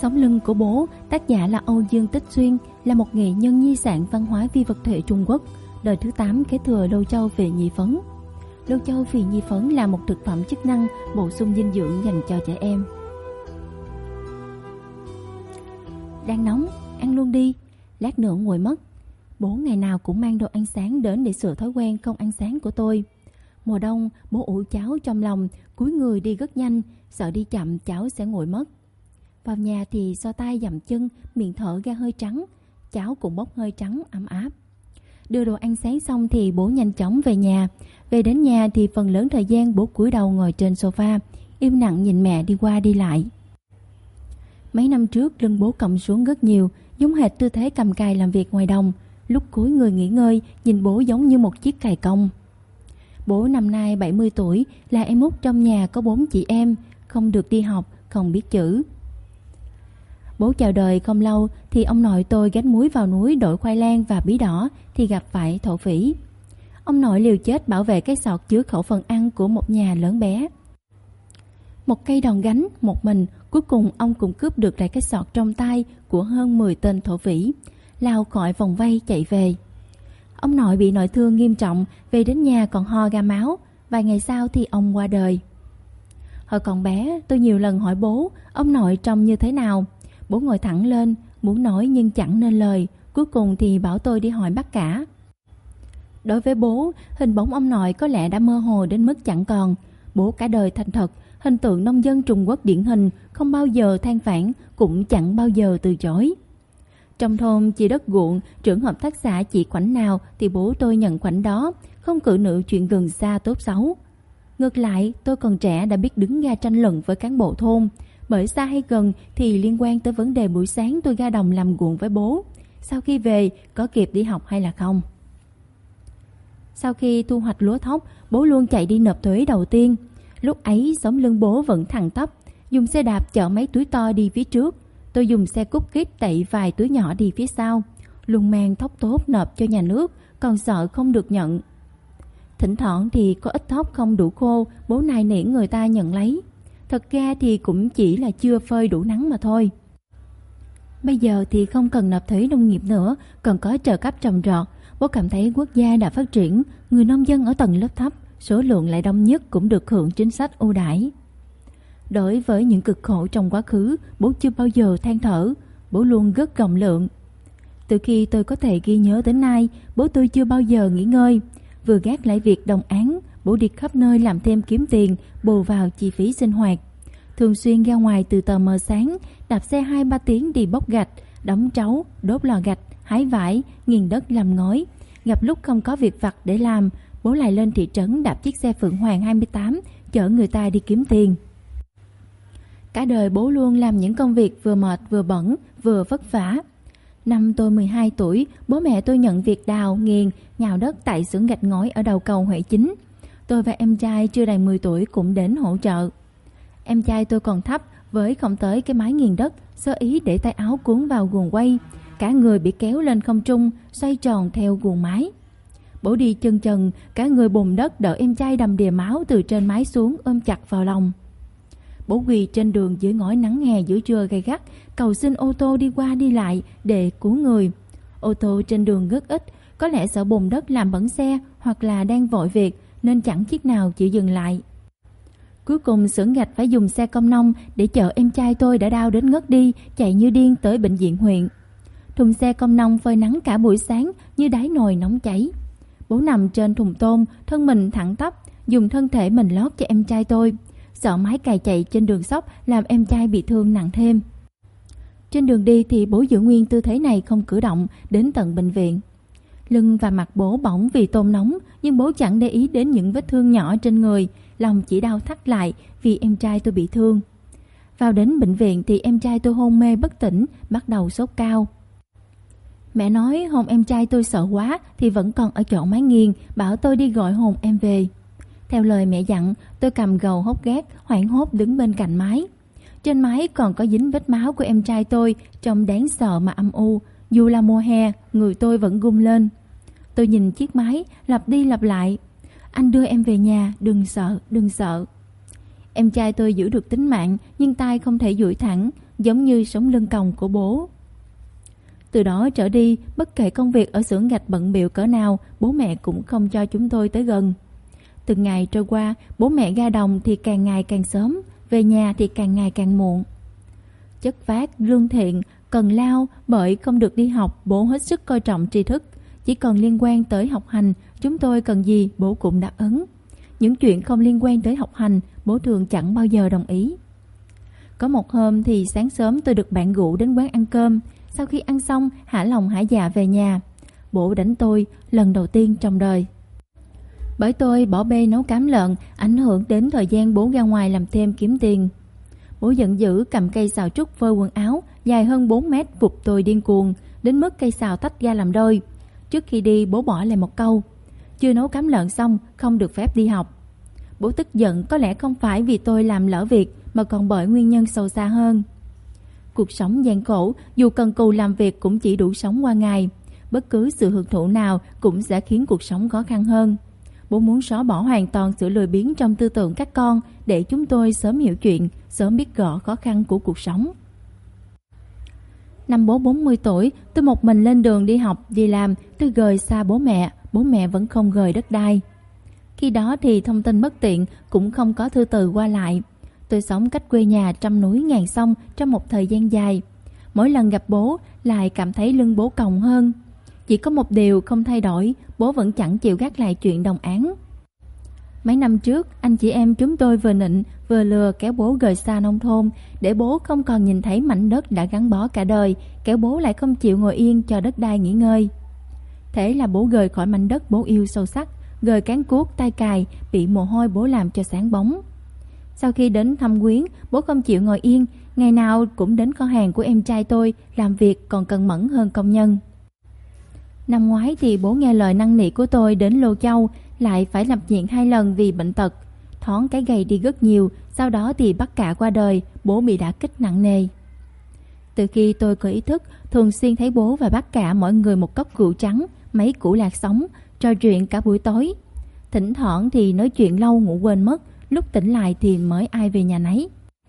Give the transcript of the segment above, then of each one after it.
Sống lưng của bố, tác giả là Âu Dương Tích Xuyên, là một nghệ nhân di sản văn hóa phi vật thể Trung Quốc, đời thứ 8 kế thừa Lô Châu Phỉ Nhị Phấn. Lô Châu Phỉ Nhị Phấn là một thực phẩm chức năng bổ sung dinh dưỡng dành cho trẻ em. Đang nóng, ăn luôn đi, lát nữa nguội mất. Bố ngày nào cũng mang đồ ăn sáng đến để sửa thói quen không ăn sáng của tôi. Mùa đông, bố ủ cháo trong lòng, cúi người đi rất nhanh, sợ đi chậm cháo sẽ nguội mất. Vào nhà thì so tay dậm chân, miệng thở ra hơi trắng, cháo cũng bốc hơi trắng ấm áp. Đưa đồ ăn sáng xong thì bố nhanh chóng về nhà. Về đến nhà thì phần lớn thời gian bố cúi đầu ngồi trên sofa, im lặng nhìn mẹ đi qua đi lại. Mấy năm trước lưng bố còng xuống rất nhiều, giống hệt tư thế cầm cày làm việc ngoài đồng. Lúc cúi người nghỉ ngơi, nhìn bố giống như một chiếc cày công. Bố năm nay 70 tuổi, là em út trong nhà có 4 chị em, không được đi học, không biết chữ. Bố chào đời không lâu thì ông nội tôi gánh muối vào núi đổi khoai lang và bí đỏ thì gặp phải thổ phỉ. Ông nội liều chết bảo vệ cái sọt chứa khẩu phần ăn của một nhà lớn bé. Một cây đòn gánh, một mình, cuối cùng ông cũng cướp được lại cái sọt trong tay của hơn 10 tên thổ phỉ, lao khỏi vòng vây chạy về. Ông nội bị nội thương nghiêm trọng, về đến nhà còn ho ra máu, vài ngày sau thì ông qua đời. Hồi còn bé, tôi nhiều lần hỏi bố, ông nội trông như thế nào? Bố ngồi thẳng lên, muốn nói nhưng chẳng nên lời, cuối cùng thì bảo tôi đi hỏi bác cả. Đối với bố, hình bóng ông nội có lẽ đã mơ hồ đến mức chẳng còn. Bố cả đời thành thật, hình tượng nông dân Trung Quốc điển hình, không bao giờ than vãn, cũng chẳng bao giờ từ chối. Trong thôn chia đất ruộng, trưởng hợp tác xã chỉ khoảnh nào thì bố tôi nhận khoảnh đó, không cự nữ chuyện gần xa tốt xấu. Ngược lại, tôi còn trẻ đã biết đứng ra tranh luận với cán bộ thôn, bởi xa hay gần thì liên quan tới vấn đề buổi sáng tôi ra đồng làm ruộng với bố. Sau khi về, có kịp đi học hay là không? Sau khi thu hoạch lúa thóc, bố luôn chạy đi nộp thuế đầu tiên. Lúc ấy, sống lưng bố vẫn thẳng tắp, dùng xe đạp chở mấy túi to đi phía trước. Tôi dùng xe cút kít đẩy vài túi nhỏ đi phía sau. Luôn mang thóc tốt nộp cho nhà nước, còn sợ không được nhận. Thỉnh thoảng thì có ít thóc không đủ khô, bố nài nỉ người ta nhận lấy. Thật ra thì cũng chỉ là chưa phơi đủ nắng mà thôi. Bây giờ thì không cần nộp thuế nông nghiệp nữa, còn có trợ cấp trồng trọt. Bố cảm thấy quốc gia đã phát triển, người nông dân ở tầng lớp thấp, số lượng lại đông nhất cũng được hưởng chính sách ưu đãi. Đối với những cực khổ trong quá khứ, bố chưa bao giờ than thở, bố luôn rất rộng lượng. Từ khi tôi có thể ghi nhớ đến nay, bố tôi chưa bao giờ nghỉ ngơi. Vừa gác lại việc đồng áng, bố đi khắp nơi làm thêm kiếm tiền, bù vào chi phí sinh hoạt. Thường xuyên ra ngoài từ tờ mờ sáng, đạp xe 2-3 tiếng đi bốc gạch, đóng trấu, đốt lò gạch, hái vải, nghiền đất làm ngói. Gặp lúc không có việc vặt để làm, bố lại lên thị trấn đạp chiếc xe Phượng Hoàng 28, chở người ta đi kiếm tiền. Cả đời bố luôn làm những công việc vừa mệt vừa bẩn, vừa vất vả. Năm tôi 12 tuổi, bố mẹ tôi nhận việc đào, nghiền, nhào đất tại xưởng gạch ngói ở đầu cầu Huệ Chính. Tôi và em trai chưa đầy 10 tuổi cũng đến hỗ trợ. Em trai tôi còn thấp, với không tới cái máy nghiền đất, sơ ý để tay áo cuốn vào guồng quay. Cả người bị kéo lên không trung, xoay tròn theo guồng máy. Bố đi chân trần, cả người bùn đất đỡ em trai đầm đìa máu từ trên mái xuống ôm chặt vào lòng. Bố quỳ trên đường dưới ngói nắng hè giữa trưa gay gắt, cầu xin ô tô đi qua đi lại để cứu người. Ô tô trên đường rất ít, có lẽ sợ bùn đất làm bẩn xe hoặc là đang vội việc nên chẳng chiếc nào chịu dừng lại. Cuối cùng xưởng gạch phải dùng xe công nông để chở em trai tôi đã đau đến ngất đi, chạy như điên tới bệnh viện huyện. Thùng xe công nông phơi nắng cả buổi sáng như đáy nồi nóng cháy. Bố nằm trên thùng tôm, thân mình thẳng tắp, dùng thân thể mình lót cho em trai tôi. Sợ máy cày chạy trên đường xóc làm em trai bị thương nặng thêm. Trên đường đi thì bố giữ nguyên tư thế này không cử động đến tận bệnh viện. Lưng và mặt bố bỏng vì tôm nóng, nhưng bố chẳng để ý đến những vết thương nhỏ trên người, lòng chỉ đau thắt lại vì em trai tôi bị thương. Vào đến bệnh viện thì em trai tôi hôn mê bất tỉnh, bắt đầu sốt cao. Mẹ nói hồn em trai tôi sợ quá thì vẫn còn ở chỗ máy nghiền, bảo tôi đi gọi hồn em về. Theo lời mẹ dặn, tôi cầm gầu hốt gác, hoảng hốt đứng bên cạnh máy. Trên máy còn có dính vết máu của em trai tôi, trông đáng sợ mà âm u. Dù là mùa hè, người tôi vẫn run lên. Tôi nhìn chiếc máy, lặp đi lặp lại. Anh đưa em về nhà, đừng sợ, đừng sợ. Em trai tôi giữ được tính mạng, nhưng tay không thể duỗi thẳng. giống như sống lưng còng của bố. Từ đó trở đi, bất kể công việc ở xưởng gạch bận bịu cỡ nào, bố mẹ cũng không cho chúng tôi tới gần. Từng ngày trôi qua, bố mẹ ra đồng thì càng ngày càng sớm, về nhà thì càng ngày càng muộn. Chất phác, lương thiện, cần lao bởi không được đi học, bố hết sức coi trọng tri thức. Chỉ cần liên quan tới học hành, chúng tôi cần gì bố cũng đáp ứng. Những chuyện không liên quan tới học hành, bố thường chẳng bao giờ đồng ý. Có một hôm thì sáng sớm tôi được bạn rủ đến quán ăn cơm. Sau khi ăn xong, hả lòng hả dạ về nhà. Bố đánh tôi lần đầu tiên trong đời. Bởi tôi bỏ bê nấu cám lợn, ảnh hưởng đến thời gian bố ra ngoài làm thêm kiếm tiền. Bố giận dữ cầm cây xào trúc phơi quần áo dài hơn 4 mét vụt tôi điên cuồng, đến mức cây xào tách ra làm đôi. Trước khi đi, bố bỏ lại một câu: chưa nấu cám lợn xong, không được phép đi học. Bố tức giận có lẽ không phải vì tôi làm lỡ việc, mà còn bởi nguyên nhân sâu xa hơn. Cuộc sống gian khổ, dù cần cù làm việc cũng chỉ đủ sống qua ngày. Bất cứ sự hưởng thụ nào cũng sẽ khiến cuộc sống khó khăn hơn. Bố muốn xóa bỏ hoàn toàn sự lười biếng trong tư tưởng các con, để chúng tôi sớm hiểu chuyện, sớm biết rõ khó khăn của cuộc sống. Năm bố 40 tuổi, tôi một mình lên đường đi học, đi làm, tôi rời xa bố mẹ vẫn không rời đất đai. Khi đó thì thông tin bất tiện, cũng không có thư từ qua lại. Tôi sống cách quê nhà trăm núi ngàn sông trong một thời gian dài. Mỗi lần gặp bố lại cảm thấy lưng bố còng hơn. Chỉ có một điều không thay đổi, bố vẫn chẳng chịu gác lại chuyện đồng áng. Mấy năm trước, anh chị em chúng tôi vừa nịnh vừa lừa kéo bố rời xa nông thôn, để bố không còn nhìn thấy mảnh đất đã gắn bó cả đời, kéo bố lại không chịu ngồi yên cho đất đai nghỉ ngơi. Thế là bố rời khỏi mảnh đất bố yêu sâu sắc, rời cán cuốc tay cài, bị mồ hôi bố làm cho sáng bóng. Sau khi đến thăm quyến, bố không chịu ngồi yên, ngày nào cũng đến kho hàng của em trai tôi làm việc còn cần mẫn hơn công nhân. Năm ngoái thì bố nghe lời năn nỉ của tôi đến Lô Châu, lại phải nhập viện 2 lần vì bệnh tật. Thoáng cái gầy đi rất nhiều, sau đó thì bác cả qua đời, bố bị đả kích nặng nề. Từ khi tôi có ý thức, thường xuyên thấy bố và bác cả mỗi người một cốc rượu trắng, mấy củ lạc sống, trò chuyện cả buổi tối. Thỉnh thoảng thì nói chuyện lâu ngủ quên mất, lúc tỉnh lại thì mới ai về nhà nấy.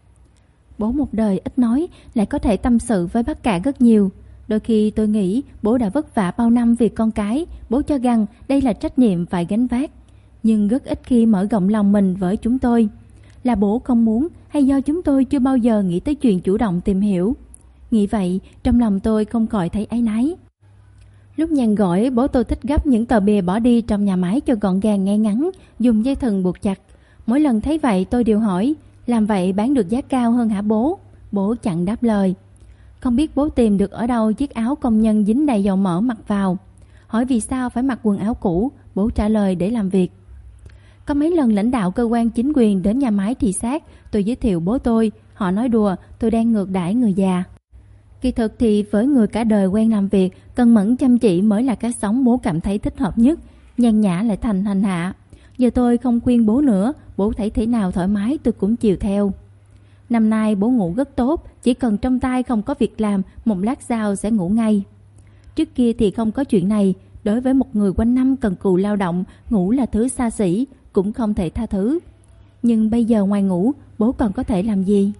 Bố một đời ít nói, lại có thể tâm sự với bác cả rất nhiều. Đôi khi tôi nghĩ bố đã vất vả bao năm vì con cái, bố cho rằng đây là trách nhiệm phải gánh vác. Nhưng rất ít khi mở rộng lòng mình với chúng tôi. Là bố không muốn hay do chúng tôi chưa bao giờ nghĩ tới chuyện chủ động tìm hiểu? Nghĩ vậy, trong lòng tôi không khỏi thấy áy náy. Lúc nhàn rỗi, bố tôi thích gấp những tờ bìa bỏ đi trong nhà máy cho gọn gàng ngay ngắn, dùng dây thừng buộc chặt. Mỗi lần thấy vậy tôi đều hỏi, làm vậy bán được giá cao hơn hả bố? Bố chẳng đáp lời. Không biết bố tìm được ở đâu chiếc áo công nhân dính đầy dầu mỡ mặc vào. Hỏi vì sao phải mặc quần áo cũ, bố trả lời để làm việc. Có mấy lần lãnh đạo cơ quan chính quyền đến nhà máy thị sát, tôi giới thiệu bố tôi, họ nói đùa tôi đang ngược đãi người già. Kỳ thực thì với người cả đời quen làm việc, cần mẫn chăm chỉ mới là cách sống bố cảm thấy thích hợp nhất, nhàn nhã lại thành hành hạ. Giờ tôi không khuyên bố nữa, bố thấy thế nào thoải mái tôi cũng chiều theo. Năm nay bố ngủ rất tốt, chỉ cần trong tay không có việc làm, một lát sau sẽ ngủ ngay. Trước kia thì không có chuyện này, đối với một người quanh năm cần cù lao động, ngủ là thứ xa xỉ, cũng không thể tha thứ. Nhưng bây giờ ngoài ngủ, bố còn có thể làm gì?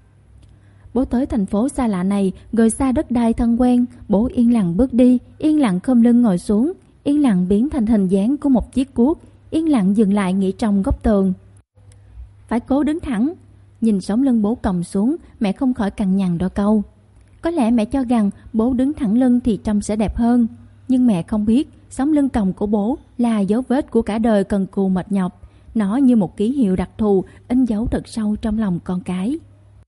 Bố tới thành phố xa lạ này, rời xa đất đai thân quen, bố yên lặng bước đi, yên lặng khom lưng ngồi xuống, yên lặng biến thành hình dáng của một chiếc cuốc, yên lặng dừng lại nghỉ trong góc tường. Phải cố đứng thẳng. Nhìn sống lưng bố còng xuống, mẹ không khỏi cằn nhằn đôi câu. Có lẽ mẹ cho rằng bố đứng thẳng lưng thì trông sẽ đẹp hơn. Nhưng mẹ không biết, sống lưng còng của bố là dấu vết của cả đời cần cù mệt nhọc. Nó như một ký hiệu đặc thù, in dấu thật sâu trong lòng con cái.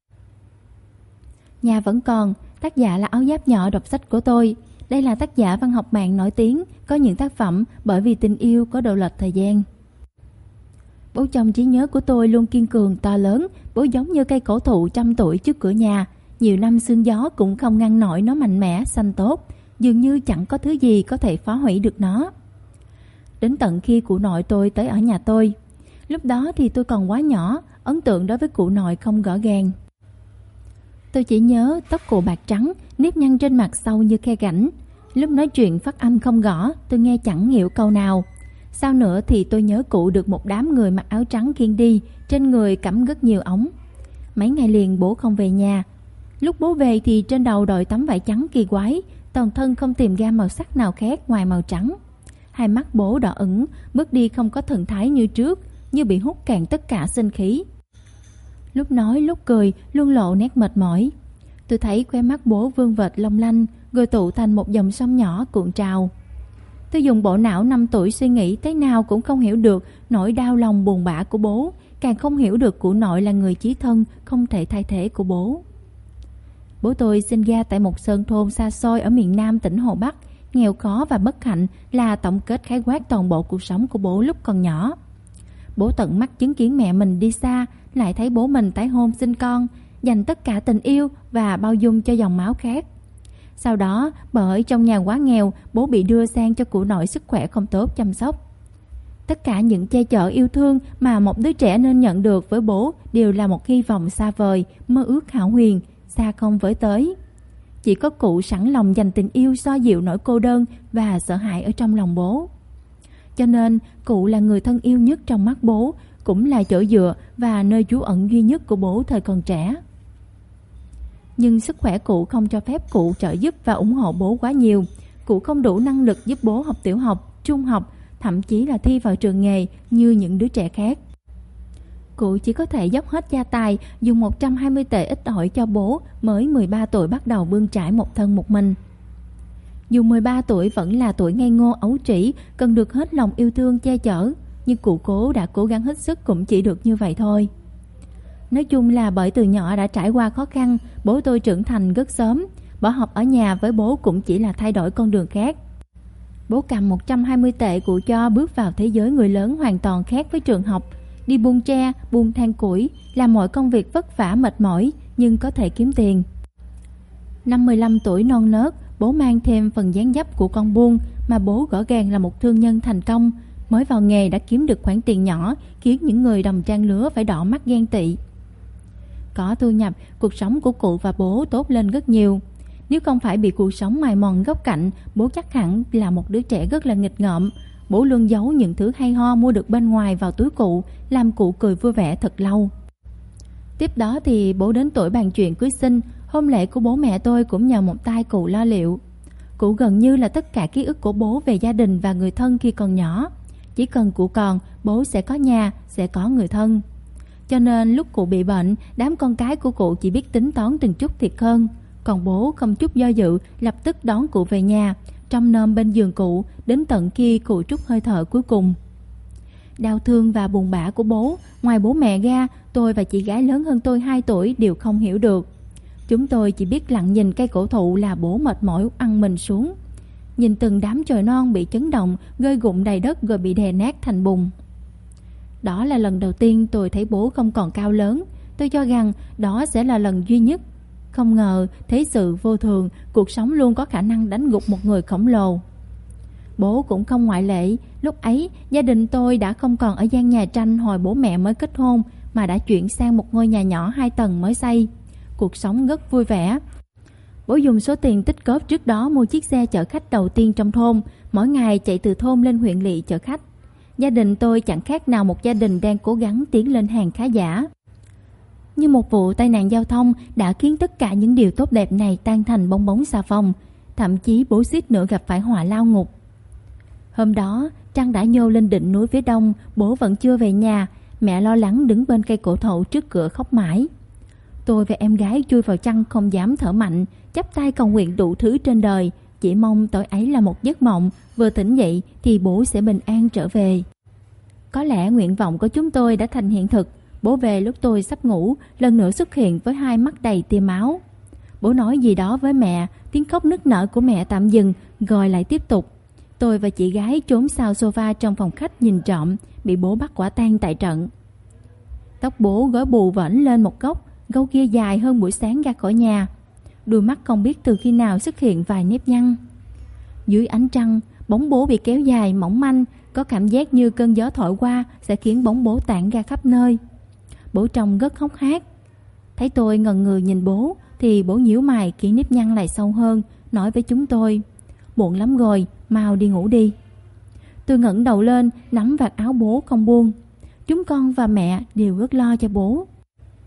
Nhà vẫn còn, tác giả là Áo Giáp Nhỏ đọc sách của tôi. Đây là tác giả văn học mạng nổi tiếng, có những tác phẩm bởi vì tình yêu có độ lệch thời gian. Bố trong trí nhớ của tôi luôn kiên cường to lớn, bố giống như cây cổ thụ trăm tuổi trước cửa nhà. Nhiều năm sương gió cũng không ngăn nổi nó mạnh mẽ, xanh tốt, dường như chẳng có thứ gì có thể phá hủy được nó. Đến tận khi cụ nội tôi tới ở nhà tôi. Lúc đó thì tôi còn quá nhỏ, ấn tượng đối với cụ nội không rõ ràng. Tôi chỉ nhớ tóc cụ bạc trắng, nếp nhăn trên mặt sâu như khe rãnh. Lúc nói chuyện phát âm không rõ, tôi nghe chẳng hiểu câu nào. Sau nữa thì tôi nhớ cụ được một đám người mặc áo trắng khiêng đi, trên người cắm rất nhiều ống. Mấy ngày liền bố không về nhà. Lúc bố về thì trên đầu đội tấm vải trắng kỳ quái, toàn thân không tìm ra màu sắc nào khác ngoài màu trắng. Hai mắt bố đỏ ửng, bước đi không có thần thái như trước, như bị hút cạn tất cả sinh khí. Lúc nói lúc cười luôn lộ nét mệt mỏi. Tôi thấy khóe mắt bố vương vệt long lanh, rồi tụ thành một dòng sông nhỏ cuộn trào. Tôi dùng bộ não 5 tuổi suy nghĩ thế nào cũng không hiểu được nỗi đau lòng buồn bã của bố, càng không hiểu được cụ nội là người chí thân không thể thay thế của bố. Bố tôi sinh ra tại một sơn thôn xa xôi ở miền Nam tỉnh Hồ Bắc, nghèo khó và bất hạnh là tổng kết khái quát toàn bộ cuộc sống của bố lúc còn nhỏ. Bố tận mắt chứng kiến mẹ mình đi xa, lại thấy bố mình tái hôn sinh con, dành tất cả tình yêu và bao dung cho dòng máu khác. Sau đó, bởi trong nhà quá nghèo, bố bị đưa sang cho cụ nội sức khỏe không tốt chăm sóc. Tất cả những che chở yêu thương mà một đứa trẻ nên nhận được với bố đều là một hy vọng xa vời, mơ ước hão huyền, xa không với tới. Chỉ có cụ sẵn lòng dành tình yêu xoa dịu nỗi cô đơn và sợ hãi ở trong lòng bố. Cho nên, cụ là người thân yêu nhất trong mắt bố, cũng là chỗ dựa và nơi trú ẩn duy nhất của bố thời còn trẻ. Nhưng sức khỏe cụ không cho phép cụ trợ giúp và ủng hộ bố quá nhiều. Cụ không đủ năng lực giúp bố học tiểu học, trung học, thậm chí là thi vào trường nghề như những đứa trẻ khác. Cụ chỉ có thể dốc hết gia tài, dùng 120 tệ ít ỏi cho bố mới 13 tuổi bắt đầu bươn trải một thân một mình. Dù 13 tuổi vẫn là tuổi ngây ngô ấu trĩ, cần được hết lòng yêu thương che chở, nhưng cụ cố đã cố gắng hết sức cũng chỉ được như vậy thôi. Nói chung là bởi từ nhỏ đã trải qua khó khăn, bố tôi trưởng thành rất sớm. Bỏ học ở nhà với bố cũng chỉ là thay đổi con đường khác. Bố cầm 120 tệ cụ cho bước vào thế giới người lớn hoàn toàn khác với trường học. Đi buôn tre, buôn than củi, làm mọi công việc vất vả mệt mỏi nhưng có thể kiếm tiền. Năm 15 tuổi non nớt, bố mang thêm phần dáng dấp của con buôn, mà bố rõ ràng là một thương nhân thành công. Mới vào nghề đã kiếm được khoản tiền nhỏ, khiến những người đồng trang lứa phải đỏ mắt ghen tị. Có thu nhập, cuộc sống của cụ và bố tốt lên rất nhiều. Nếu không phải bị cuộc sống mài mòn góc cạnh, bố chắc hẳn là một đứa trẻ rất là nghịch ngợm. Bố luôn giấu những thứ hay ho mua được bên ngoài vào túi cụ, làm cụ cười vui vẻ thật lâu. Tiếp đó thì bố đến tuổi bàn chuyện cưới xin. Hôn lễ của bố mẹ tôi cũng nhờ một tay cụ lo liệu. Cụ gần như là tất cả ký ức của bố về gia đình và người thân khi còn nhỏ. Chỉ cần cụ còn, bố sẽ có nhà, sẽ có người thân. Cho nên lúc cụ bị bệnh, đám con cái của cụ chỉ biết tính toán từng chút thiệt hơn. Còn bố không chút do dự, lập tức đón cụ về nhà, trông nom bên giường cụ, đến tận khi cụ trút hơi thở cuối cùng. Đau thương và buồn bã của bố, ngoài bố mẹ ra, tôi và chị gái lớn hơn tôi 2 tuổi đều không hiểu được. Chúng tôi chỉ biết lặng nhìn cây cổ thụ là bố mệt mỏi ăn mình xuống. Nhìn từng đám chồi non bị chấn động, rơi rụng đầy đất rồi bị đè nát thành bùn. Đó là lần đầu tiên tôi thấy bố không còn cao lớn. Tôi cho rằng đó sẽ là lần duy nhất. Không ngờ thế sự vô thường, cuộc sống luôn có khả năng đánh gục một người khổng lồ. Bố cũng không ngoại lệ. Lúc ấy gia đình tôi đã không còn ở gian nhà tranh hồi bố mẹ mới kết hôn, mà đã chuyển sang một ngôi nhà nhỏ 2 tầng mới xây. Cuộc sống rất vui vẻ. Bố dùng số tiền tích góp trước đó mua chiếc xe chở khách đầu tiên trong thôn, mỗi ngày chạy từ thôn lên huyện lỵ chở khách. Gia đình tôi chẳng khác nào một gia đình đang cố gắng tiến lên hàng khá giả. Nhưng một vụ tai nạn giao thông đã khiến tất cả những điều tốt đẹp này tan thành bong bóng xà phòng. Thậm chí bố suýt nữa gặp phải họa lao ngục. Hôm đó, trăng đã nhô lên đỉnh núi phía đông, bố vẫn chưa về nhà. Mẹ lo lắng đứng bên cây cổ thụ trước cửa khóc mãi. Tôi và em gái chui vào chăn không dám thở mạnh, chắp tay cầu nguyện đủ thứ trên đời, chỉ mong tối ấy là một giấc mộng, vừa tỉnh dậy thì bố sẽ bình an trở về. Có lẽ nguyện vọng của chúng tôi đã thành hiện thực. Bố về lúc tôi sắp ngủ, lần nữa xuất hiện với 2 mắt đầy tia máu. Bố nói gì đó với mẹ, tiếng khóc nức nở của mẹ tạm dừng, rồi lại tiếp tục. Tôi và chị gái trốn sau sofa trong phòng khách nhìn trộm, bị bố bắt quả tang tại trận. Tóc bố gói bù vểnh lên một góc, gâu kia dài hơn buổi sáng ra khỏi nhà. Đôi mắt không biết từ khi nào xuất hiện vài nếp nhăn. Dưới ánh trăng, bóng bố bị kéo dài mỏng manh, có cảm giác như cơn gió thổi qua sẽ khiến bóng bố tản ra khắp nơi. Bố trông rất hốc hác. Thấy tôi ngần ngừ nhìn bố thì bố nhíu mày khiến nếp nhăn lại sâu hơn, nói với chúng tôi: "Muộn lắm rồi, mau đi ngủ đi." Tôi ngẩng đầu lên, nắm vạt áo bố không buông. Chúng con và mẹ đều rất lo cho bố.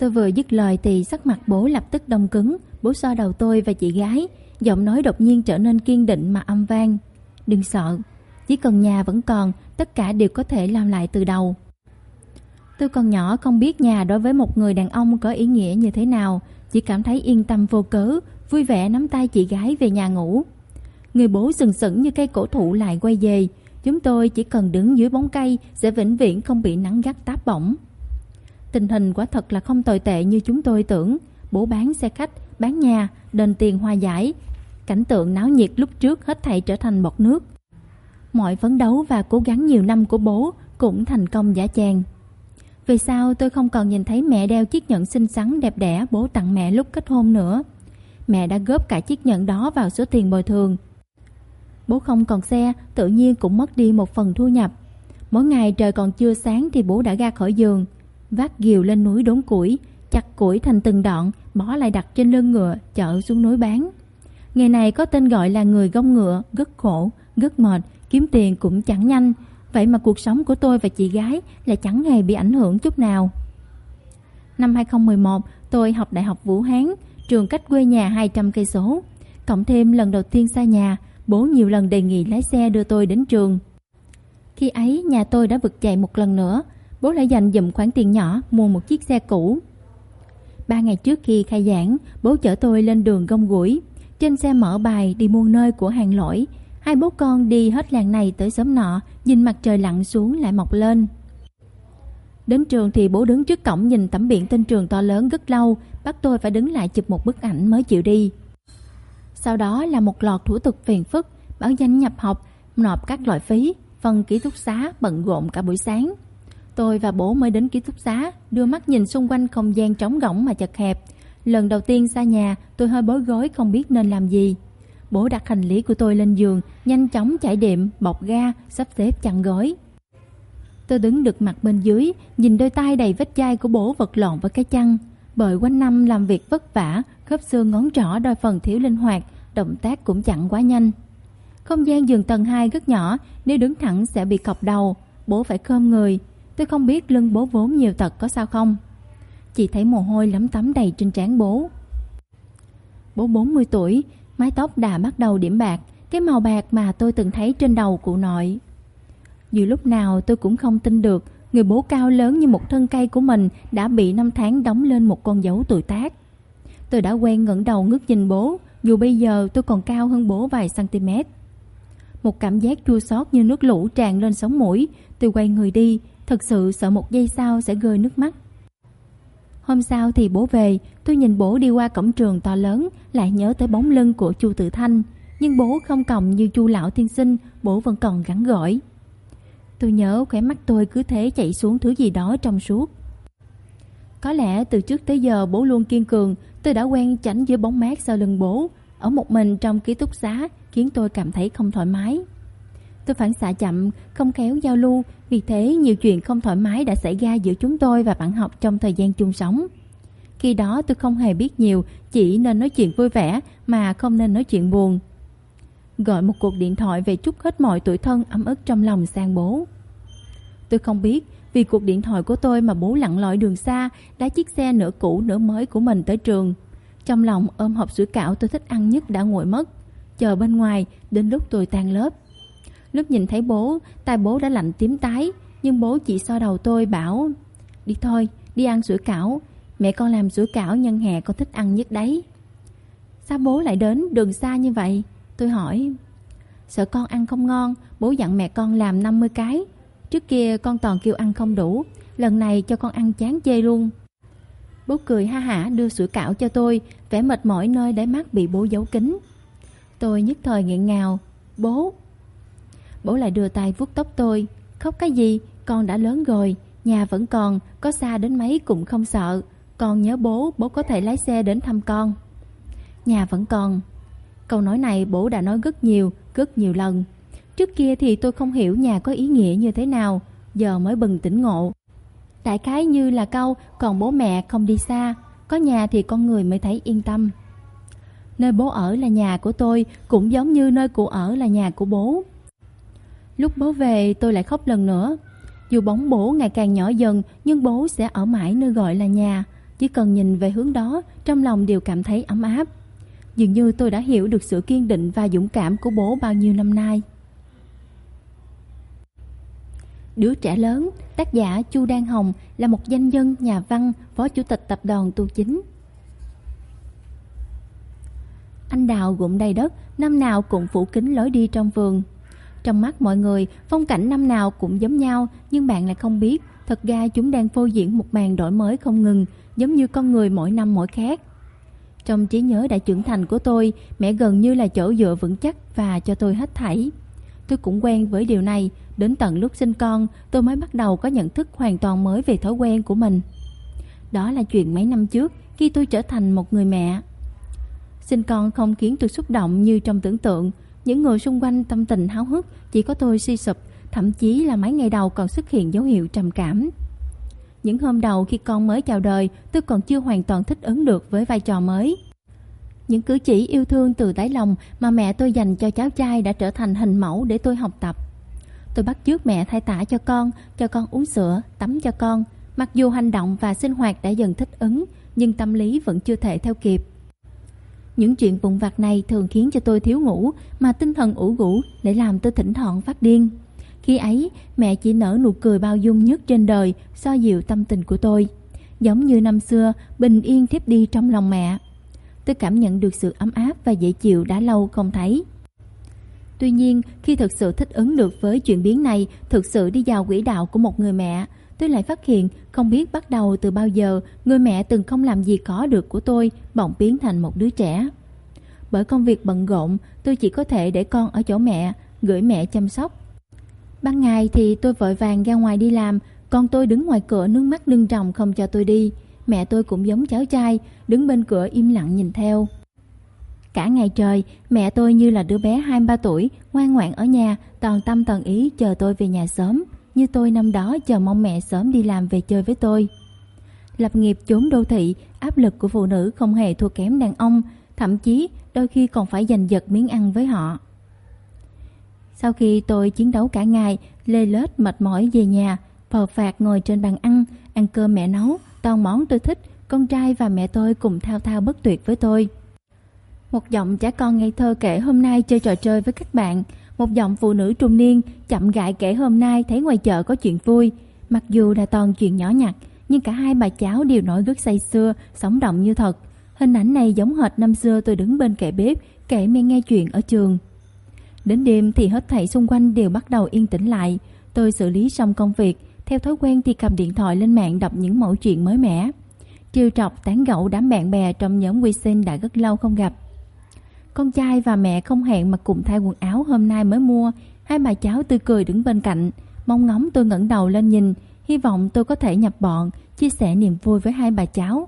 Tôi vừa dứt lời thì sắc mặt bố lập tức đông cứng. Bố xoa đầu tôi và chị gái, giọng nói đột nhiên trở nên kiên định mà âm vang. Đừng sợ, chỉ cần nhà vẫn còn, tất cả đều có thể làm lại từ đầu. Tôi còn nhỏ không biết nhà đối với một người đàn ông có ý nghĩa như thế nào, chỉ cảm thấy yên tâm vô cớ, vui vẻ nắm tay chị gái về nhà ngủ. Người bố sừng sững như cây cổ thụ lại quay về. Chúng tôi chỉ cần đứng dưới bóng cây sẽ vĩnh viễn không bị nắng gắt táp bỏng. Tình hình quả thật là không tồi tệ như chúng tôi tưởng. Bố bán xe khách, bán nhà, đền tiền hòa giải. Cảnh tượng náo nhiệt lúc trước hết thảy trở thành bọt nước. Mọi phấn đấu và cố gắng nhiều năm của bố cũng thành công dã tràng. Vì sao tôi không còn nhìn thấy mẹ đeo chiếc nhẫn xinh xắn đẹp đẽ bố tặng mẹ lúc kết hôn nữa? Mẹ đã góp cả chiếc nhẫn đó vào số tiền bồi thường. Bố không còn xe, tự nhiên cũng mất đi một phần thu nhập. Mỗi ngày trời còn chưa sáng thì bố đã ra khỏi giường, vác gìu lên núi đốn củi, chặt củi thành từng đoạn, bỏ lại đặt trên lưng ngựa, chở xuống núi bán. Nghề này có tên gọi là người gông ngựa, rất khổ, rất mệt, kiếm tiền cũng chẳng nhanh. Vậy mà cuộc sống của tôi và chị gái lại chẳng hề bị ảnh hưởng chút nào. Năm 2011, tôi học Đại học Vũ Hán, trường cách quê nhà 200 cây số. Cộng thêm lần đầu tiên xa nhà, bố nhiều lần đề nghị lái xe đưa tôi đến trường. Khi ấy nhà tôi đã vực dậy một lần nữa, bố lại dành dụm khoản tiền nhỏ mua một chiếc xe cũ. 3 ngày trước khi khai giảng, bố chở tôi lên đường Gông Gũi. Trên xe mở bài đi muôn nơi của hàng lỗi. Hai bố con đi hết làng này tới xóm nọ, nhìn mặt trời lặn xuống lại mọc lên. Đến trường thì bố đứng trước cổng nhìn tấm biển tên trường to lớn rất lâu, bắt tôi phải đứng lại chụp một bức ảnh mới chịu đi. Sau đó là một loạt thủ tục phiền phức, báo danh nhập học, nộp các loại phí, phân ký túc xá, bận rộn cả buổi sáng. Tôi và bố mới đến ký túc xá, đưa mắt nhìn xung quanh không gian trống rỗng mà chật hẹp. Lần đầu tiên xa nhà, tôi hơi bối rối không biết nên làm gì. Bố đặt hành lý của tôi lên giường, nhanh chóng trải đệm, bọc ga, sắp xếp chăn gối. Tôi đứng đực mặt bên dưới, nhìn đôi tay đầy vết chai của bố vật lộn với cái chăn. Bởi quanh năm làm việc vất vả, khớp xương ngón trỏ đôi phần thiếu linh hoạt, động tác cũng chẳng quá nhanh. Không gian giường tầng 2 rất nhỏ, nếu đứng thẳng sẽ bị cọc đầu, bố phải khom người. Tôi không biết lưng bố vốn nhiều tật có sao không. Chỉ thấy mồ hôi lấm tấm đầy trên trán bố. Bố 40 tuổi, mái tóc đã bắt đầu điểm bạc, cái màu bạc mà tôi từng thấy trên đầu cụ nội. Dù lúc nào tôi cũng không tin được, người bố cao lớn như một thân cây của mình đã bị năm tháng đóng lên một con dấu tuổi tác. Tôi đã quen ngẩng đầu ngước nhìn bố, dù bây giờ tôi còn cao hơn bố vài cm. Một cảm giác chua xót như nước lũ tràn lên sống mũi. Tôi quay người đi, thật sự sợ một giây sau sẽ rơi nước mắt. Hôm sau thì bố về, tôi nhìn bố đi qua cổng trường to lớn, lại nhớ tới bóng lưng của Chu Tự Thanh. Nhưng bố không còng như Chu lão tiên sinh, bố vẫn còn gắn gỏi. Tôi nhớ khóe mắt tôi cứ thế chảy xuống thứ gì đó trong suốt. Có lẽ từ trước tới giờ bố luôn kiên cường, tôi đã quen tránh dưới bóng mát sau lưng bố. Ở một mình trong ký túc xá khiến tôi cảm thấy không thoải mái. Tôi phản xạ chậm, không khéo giao lưu, vì thế nhiều chuyện không thoải mái đã xảy ra giữa chúng tôi và bạn học trong thời gian chung sống. Khi đó tôi không hề biết nhiều, chỉ nên nói chuyện vui vẻ mà không nên nói chuyện buồn. Gọi một cuộc điện thoại về trút hết mọi tủi thân ấm ức trong lòng sang bố. Tôi không biết vì cuộc điện thoại của tôi mà bố lặn lội đường xa, đá chiếc xe nửa cũ nửa mới của mình tới trường. Trong lòng ôm hộp sủi cảo tôi thích ăn nhất đã nguội mất, chờ bên ngoài đến lúc tôi tan lớp. Lúc nhìn thấy bố, tai bố đã lạnh tím tái, nhưng bố chỉ xoa đầu tôi bảo: đi thôi, đi ăn sủi cảo, mẹ con làm sủi cảo nhân hè con thích ăn nhất đấy. Sao bố lại đến đường xa như vậy? Tôi hỏi. Sợ con ăn không ngon, bố dặn mẹ con làm 50 cái. Trước kia con toàn kêu ăn không đủ, lần này cho con ăn chán chê luôn. Bố cười ha hả đưa sủi cảo cho tôi, vẻ mệt mỏi nơi đáy mắt bị bố giấu kín. Tôi nhất thời nghẹn ngào. Bố. Bố lại đưa tay vuốt tóc tôi. Khóc cái gì, con đã lớn rồi, nhà vẫn còn, có xa đến mấy cũng không sợ. Con nhớ bố, bố có thể lái xe đến thăm con. Nhà vẫn còn. Câu nói này bố đã nói rất nhiều lần. Trước kia thì tôi không hiểu nhà có ý nghĩa như thế nào, giờ mới bừng tỉnh ngộ. Đại khái như là câu còn bố mẹ không đi xa, có nhà thì con người mới thấy yên tâm. Nơi bố ở là nhà của tôi, cũng giống như nơi cụ ở là nhà của bố. Lúc bố về tôi lại khóc lần nữa. Dù bóng bố ngày càng nhỏ dần, nhưng bố sẽ ở mãi nơi gọi là nhà. Chỉ cần nhìn về hướng đó, trong lòng đều cảm thấy ấm áp. Dường như tôi đã hiểu được sự kiên định và dũng cảm của bố bao nhiêu năm nay. Đứa trẻ lớn, tác giả Chu Đan Hồng là một doanh nhân, nhà văn, phó chủ tịch tập đoàn Tu Chính. Anh đào gụm đầy đất, năm nào cũng phủ kín lối đi trong vườn. Trong mắt mọi người, phong cảnh năm nào cũng giống nhau, nhưng bạn lại không biết, thật ra chúng đang phô diễn một màn đổi mới không ngừng, giống như con người mỗi năm mỗi khác. Trong trí nhớ đã trưởng thành của tôi, mẹ gần như là chỗ dựa vững chắc và cho tôi hết thảy. Tôi cũng quen với điều này, đến tận lúc sinh con, tôi mới bắt đầu có nhận thức hoàn toàn mới về thói quen của mình. Đó là chuyện mấy năm trước, khi tôi trở thành một người mẹ. Sinh con không khiến tôi xúc động như trong tưởng tượng. Những người xung quanh tâm tình háo hức, chỉ có tôi suy sụp, thậm chí là mấy ngày đầu còn xuất hiện dấu hiệu trầm cảm. Những hôm đầu khi con mới chào đời, tôi còn chưa hoàn toàn thích ứng được với vai trò mới. Những cử chỉ yêu thương từ đáy lòng mà mẹ tôi dành cho cháu trai đã trở thành hình mẫu để tôi học tập. Tôi bắt chước mẹ thay tã cho con uống sữa, tắm cho con. Mặc dù hành động và sinh hoạt đã dần thích ứng, nhưng tâm lý vẫn chưa thể theo kịp. Những chuyện vụn vặt này thường khiến cho tôi thiếu ngủ, mà tinh thần ủ rũ để làm tôi thỉnh thoảng phát điên. Khi ấy, mẹ chỉ nở nụ cười bao dung nhất trên đời, xoa dịu tâm tình của tôi. Giống như năm xưa, bình yên thiếp đi trong lòng mẹ. Tôi cảm nhận được sự ấm áp và dễ chịu đã lâu không thấy. Tuy nhiên, khi thực sự thích ứng được với chuyển biến này, thực sự đi vào quỹ đạo của một người mẹ, tôi lại phát hiện không biết bắt đầu từ bao giờ, người mẹ từng không làm gì có được của tôi bỗng biến thành một đứa trẻ. Bởi công việc bận rộn, tôi chỉ có thể để con ở chỗ mẹ, gửi mẹ chăm sóc. Ban ngày thì tôi vội vàng ra ngoài đi làm, còn tôi đứng ngoài cửa nước mắt lưng tròng không cho tôi đi. Mẹ tôi cũng giống cháu trai, đứng bên cửa im lặng nhìn theo. Cả ngày trời, mẹ tôi như là đứa bé 2-3 tuổi, ngoan ngoãn ở nhà, toàn tâm toàn ý chờ tôi về nhà sớm, như tôi năm đó chờ mong mẹ sớm đi làm về chơi với tôi. Lập nghiệp chốn đô thị, áp lực của phụ nữ không hề thua kém đàn ông, thậm chí đôi khi còn phải giành giật miếng ăn với họ. Sau khi tôi chiến đấu cả ngày, lê lết mệt mỏi về nhà, phờ phạc ngồi trên bàn ăn cơm mẹ nấu, toàn món tôi thích, con trai và mẹ tôi cùng thao thao bất tuyệt với tôi. Một giọng trẻ con ngây thơ kể hôm nay chơi trò chơi với các bạn. Một giọng phụ nữ trung niên chậm rãi kể hôm nay thấy ngoài chợ có chuyện vui. Mặc dù là toàn chuyện nhỏ nhặt, nhưng cả hai bà cháu đều nói rất say sưa, sống động như thật. Hình ảnh này giống hệt năm xưa tôi đứng bên kệ bếp kể mẹ nghe chuyện ở trường. Đến đêm thì hết thảy xung quanh đều bắt đầu yên tĩnh lại. Tôi xử lý xong công việc, theo thói quen thì cầm điện thoại lên mạng đọc những mẩu chuyện mới mẻ, trêu trọc tán gẫu đám bạn bè trong nhóm WeChat đã rất lâu không gặp. Con trai và mẹ không hẹn mà cùng thay quần áo hôm nay mới mua. Hai bà cháu tươi cười đứng bên cạnh, mong ngóng tôi ngẩng đầu lên nhìn, hy vọng tôi có thể nhập bọn, chia sẻ niềm vui với hai bà cháu.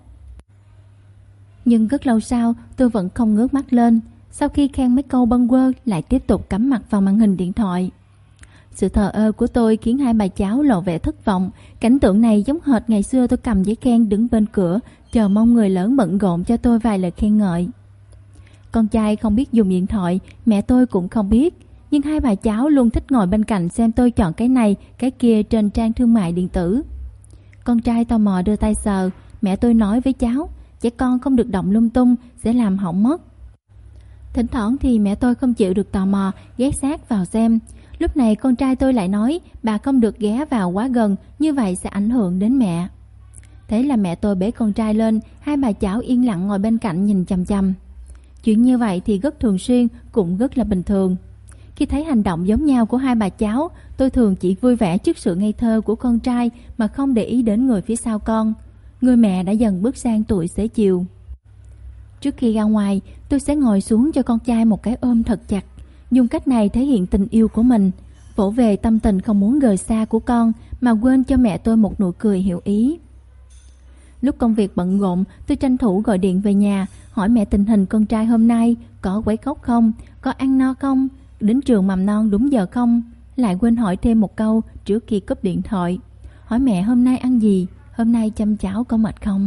Nhưng rất lâu sau, tôi vẫn không ngước mắt lên. Sau khi khen mấy câu bâng quơ, lại tiếp tục cắm mặt vào màn hình điện thoại. Sự thờ ơ của tôi khiến hai bà cháu lộ vẻ thất vọng. Cảnh tượng này giống hệt ngày xưa tôi cầm giấy khen đứng bên cửa, chờ mong người lớn bận rộn cho tôi vài lời khen ngợi. Con trai không biết dùng điện thoại, mẹ tôi cũng không biết. Nhưng hai bà cháu luôn thích ngồi bên cạnh xem tôi chọn cái này, cái kia trên trang thương mại điện tử. Con trai tò mò đưa tay sờ, mẹ tôi nói với cháu, trẻ con không được động lung tung, sẽ làm hỏng mất. Thỉnh thoảng thì mẹ tôi không chịu được tò mò, ghé sát vào xem. Lúc này con trai tôi lại nói, bà không được ghé vào quá gần, như vậy sẽ ảnh hưởng đến mẹ. Thế là mẹ tôi bế con trai lên, hai bà cháu yên lặng ngồi bên cạnh nhìn chằm chằm. Chuyện như vậy thì rất thường xuyên, cũng rất là bình thường. Khi thấy hành động giống nhau của hai bà cháu, tôi thường chỉ vui vẻ trước sự ngây thơ của con trai mà không để ý đến người phía sau con. Người mẹ đã dần bước sang tuổi xế chiều. Trước khi ra ngoài, tôi sẽ ngồi xuống cho con trai một cái ôm thật chặt. Dùng cách này thể hiện tình yêu của mình, vỗ về tâm tình không muốn rời xa của con, mà quên cho mẹ tôi một nụ cười hiểu ý. Lúc công việc bận rộn, tôi tranh thủ gọi điện về nhà, hỏi mẹ tình hình con trai hôm nay, có quấy khóc không, có ăn no không, đến trường mầm non đúng giờ không. Lại quên hỏi thêm một câu trước khi cúp điện thoại, hỏi mẹ hôm nay ăn gì, hôm nay chăm cháu có mệt không.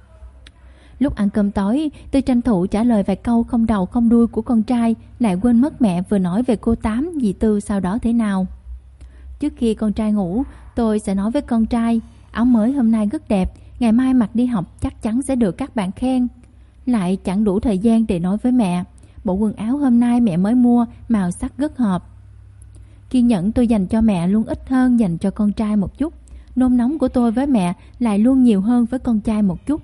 Lúc ăn cơm tối, tôi tranh thủ trả lời vài câu không đầu không đuôi của con trai, lại quên mất mẹ vừa nói về cô Tám, dì Tư sau đó thế nào. Trước khi con trai ngủ, tôi sẽ nói với con trai, áo mới hôm nay rất đẹp, ngày mai mặc đi học chắc chắn sẽ được các bạn khen. Lại chẳng đủ thời gian để nói với mẹ, bộ quần áo hôm nay mẹ mới mua màu sắc rất hợp. Kiên nhẫn tôi dành cho mẹ luôn ít hơn dành cho con trai một chút. Nôn nóng của tôi với mẹ lại luôn nhiều hơn với con trai một chút.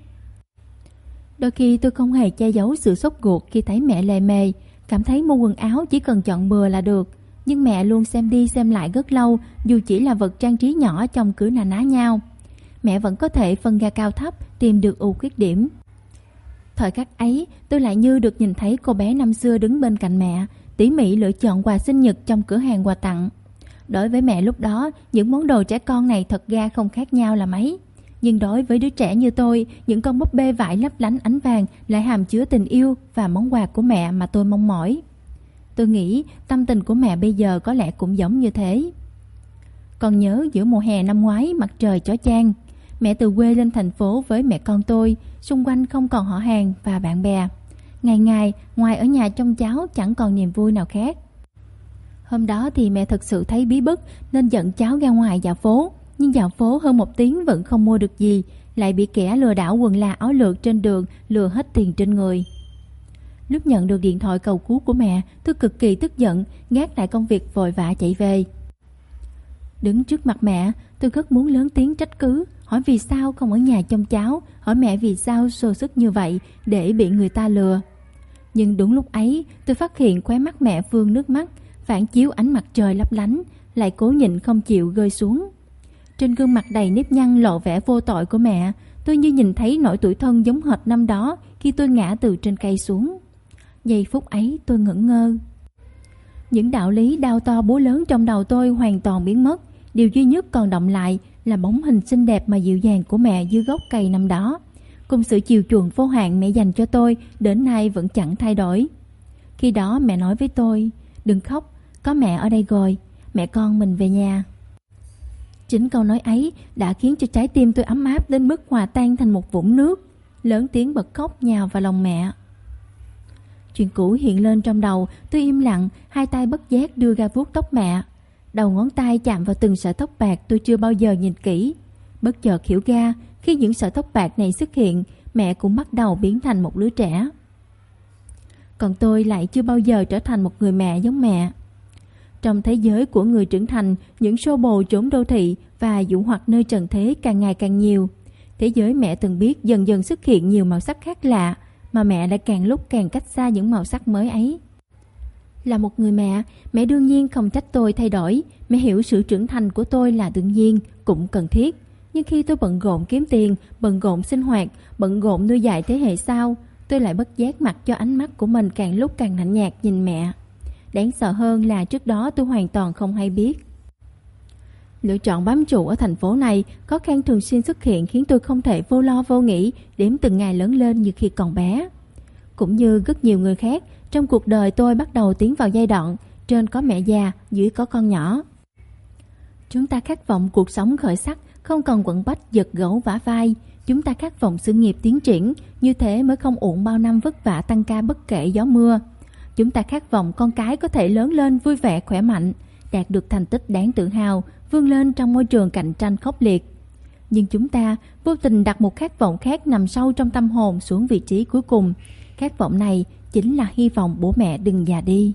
Đôi khi tôi không hề che giấu sự sốt ruột khi thấy mẹ lề mề, cảm thấy mua quần áo chỉ cần chọn bừa là được. Nhưng mẹ luôn xem đi xem lại rất lâu, dù chỉ là vật trang trí nhỏ trông cứ na ná nhau. Mẹ vẫn có thể phân ra cao thấp, tìm được ưu khuyết điểm. Thời khắc ấy, tôi lại như được nhìn thấy cô bé năm xưa đứng bên cạnh mẹ, tỉ mỉ lựa chọn quà sinh nhật trong cửa hàng quà tặng. Đối với mẹ lúc đó, những món đồ trẻ con này thật ra không khác nhau là mấy. Nhưng đối với đứa trẻ như tôi, những con búp bê vải lấp lánh ánh vàng lại hàm chứa tình yêu và món quà của mẹ mà tôi mong mỏi. Tôi nghĩ tâm tình của mẹ bây giờ có lẽ cũng giống như thế. Còn nhớ giữa mùa hè năm ngoái mặt trời chói chang, mẹ từ quê lên thành phố với mẹ con tôi, xung quanh không còn họ hàng và bạn bè. Ngày ngày, ngoài ở nhà trông cháu chẳng còn niềm vui nào khác. Hôm đó thì mẹ thực sự thấy bí bức nên dẫn cháu ra ngoài dạo phố. Nhưng dạo phố hơn 1 tiếng vẫn không mua được gì, lại bị kẻ lừa đảo quần là áo lượt trên đường lừa hết tiền trên người. Lúc nhận được điện thoại cầu cứu của mẹ, tôi cực kỳ tức giận, gác lại công việc vội vã chạy về. Đứng trước mặt mẹ, tôi rất muốn lớn tiếng trách cứ, hỏi vì sao không ở nhà trông cháu, hỏi mẹ vì sao sôi sức như vậy để bị người ta lừa. Nhưng đúng lúc ấy, tôi phát hiện khóe mắt mẹ vương nước mắt, phản chiếu ánh mặt trời lấp lánh, lại cố nhịn không chịu rơi xuống. Trên gương mặt đầy nếp nhăn lộ vẻ vô tội của mẹ, tôi như nhìn thấy nỗi tủi thân giống hệt năm đó khi tôi ngã từ trên cây xuống. Giây phút ấy tôi ngẩn ngơ. Những đạo lý đao to búa lớn trong đầu tôi hoàn toàn biến mất. Điều duy nhất còn đọng lại là bóng hình xinh đẹp mà dịu dàng của mẹ dưới gốc cây năm đó, cùng sự chiều chuộng vô hạn mẹ dành cho tôi đến nay vẫn chẳng thay đổi. Khi đó mẹ nói với tôi, đừng khóc, có mẹ ở đây rồi, mẹ con mình về nhà. Chính câu nói ấy đã khiến cho trái tim tôi ấm áp đến mức hòa tan thành một vũng nước, lớn tiếng bật khóc nhào vào lòng mẹ. Chuyện cũ hiện lên trong đầu, tôi im lặng, hai tay bất giác đưa ra vuốt tóc mẹ. Đầu ngón tay chạm vào từng sợi tóc bạc tôi chưa bao giờ nhìn kỹ. Bất chợt hiểu ra, khi những sợi tóc bạc này xuất hiện, mẹ cũng bắt đầu biến thành một đứa trẻ. Còn tôi lại chưa bao giờ trở thành một người mẹ giống mẹ. Trong thế giới của người trưởng thành, những xô bồ trốn đô thị và dụ hoặc nơi trần thế càng ngày càng nhiều. Thế giới mẹ từng biết dần dần xuất hiện nhiều màu sắc khác lạ, mà mẹ đã càng lúc càng cách xa những màu sắc mới ấy. Là một người mẹ, mẹ đương nhiên không trách tôi thay đổi. Mẹ hiểu sự trưởng thành của tôi là đương nhiên, cũng cần thiết. Nhưng khi tôi bận rộn kiếm tiền, bận rộn sinh hoạt, bận rộn nuôi dạy thế hệ sau, tôi lại bất giác mặc cho ánh mắt của mình càng lúc càng lạnh nhạt nhìn mẹ. Đáng sợ hơn là trước đó tôi hoàn toàn không hay biết. Lựa chọn bám trụ ở thành phố này, khó khăn thường xuyên xuất hiện khiến tôi không thể vô lo vô nghĩ đếm từng ngày lớn lên như khi còn bé. Cũng như rất nhiều người khác, trong cuộc đời tôi bắt đầu tiến vào giai đoạn trên có mẹ già, dưới có con nhỏ. Chúng ta khát vọng cuộc sống khởi sắc, không còn quẩn bách giật gấu vả vai. Chúng ta khát vọng sự nghiệp tiến triển, như thế mới không uổng bao năm vất vả tăng ca bất kể gió mưa. Chúng ta khát vọng con cái có thể lớn lên vui vẻ khỏe mạnh, đạt được thành tích đáng tự hào, vươn lên trong môi trường cạnh tranh khốc liệt. Nhưng chúng ta vô tình đặt một khát vọng khác nằm sâu trong tâm hồn xuống vị trí cuối cùng. Khát vọng này chính là hy vọng bố mẹ đừng già đi.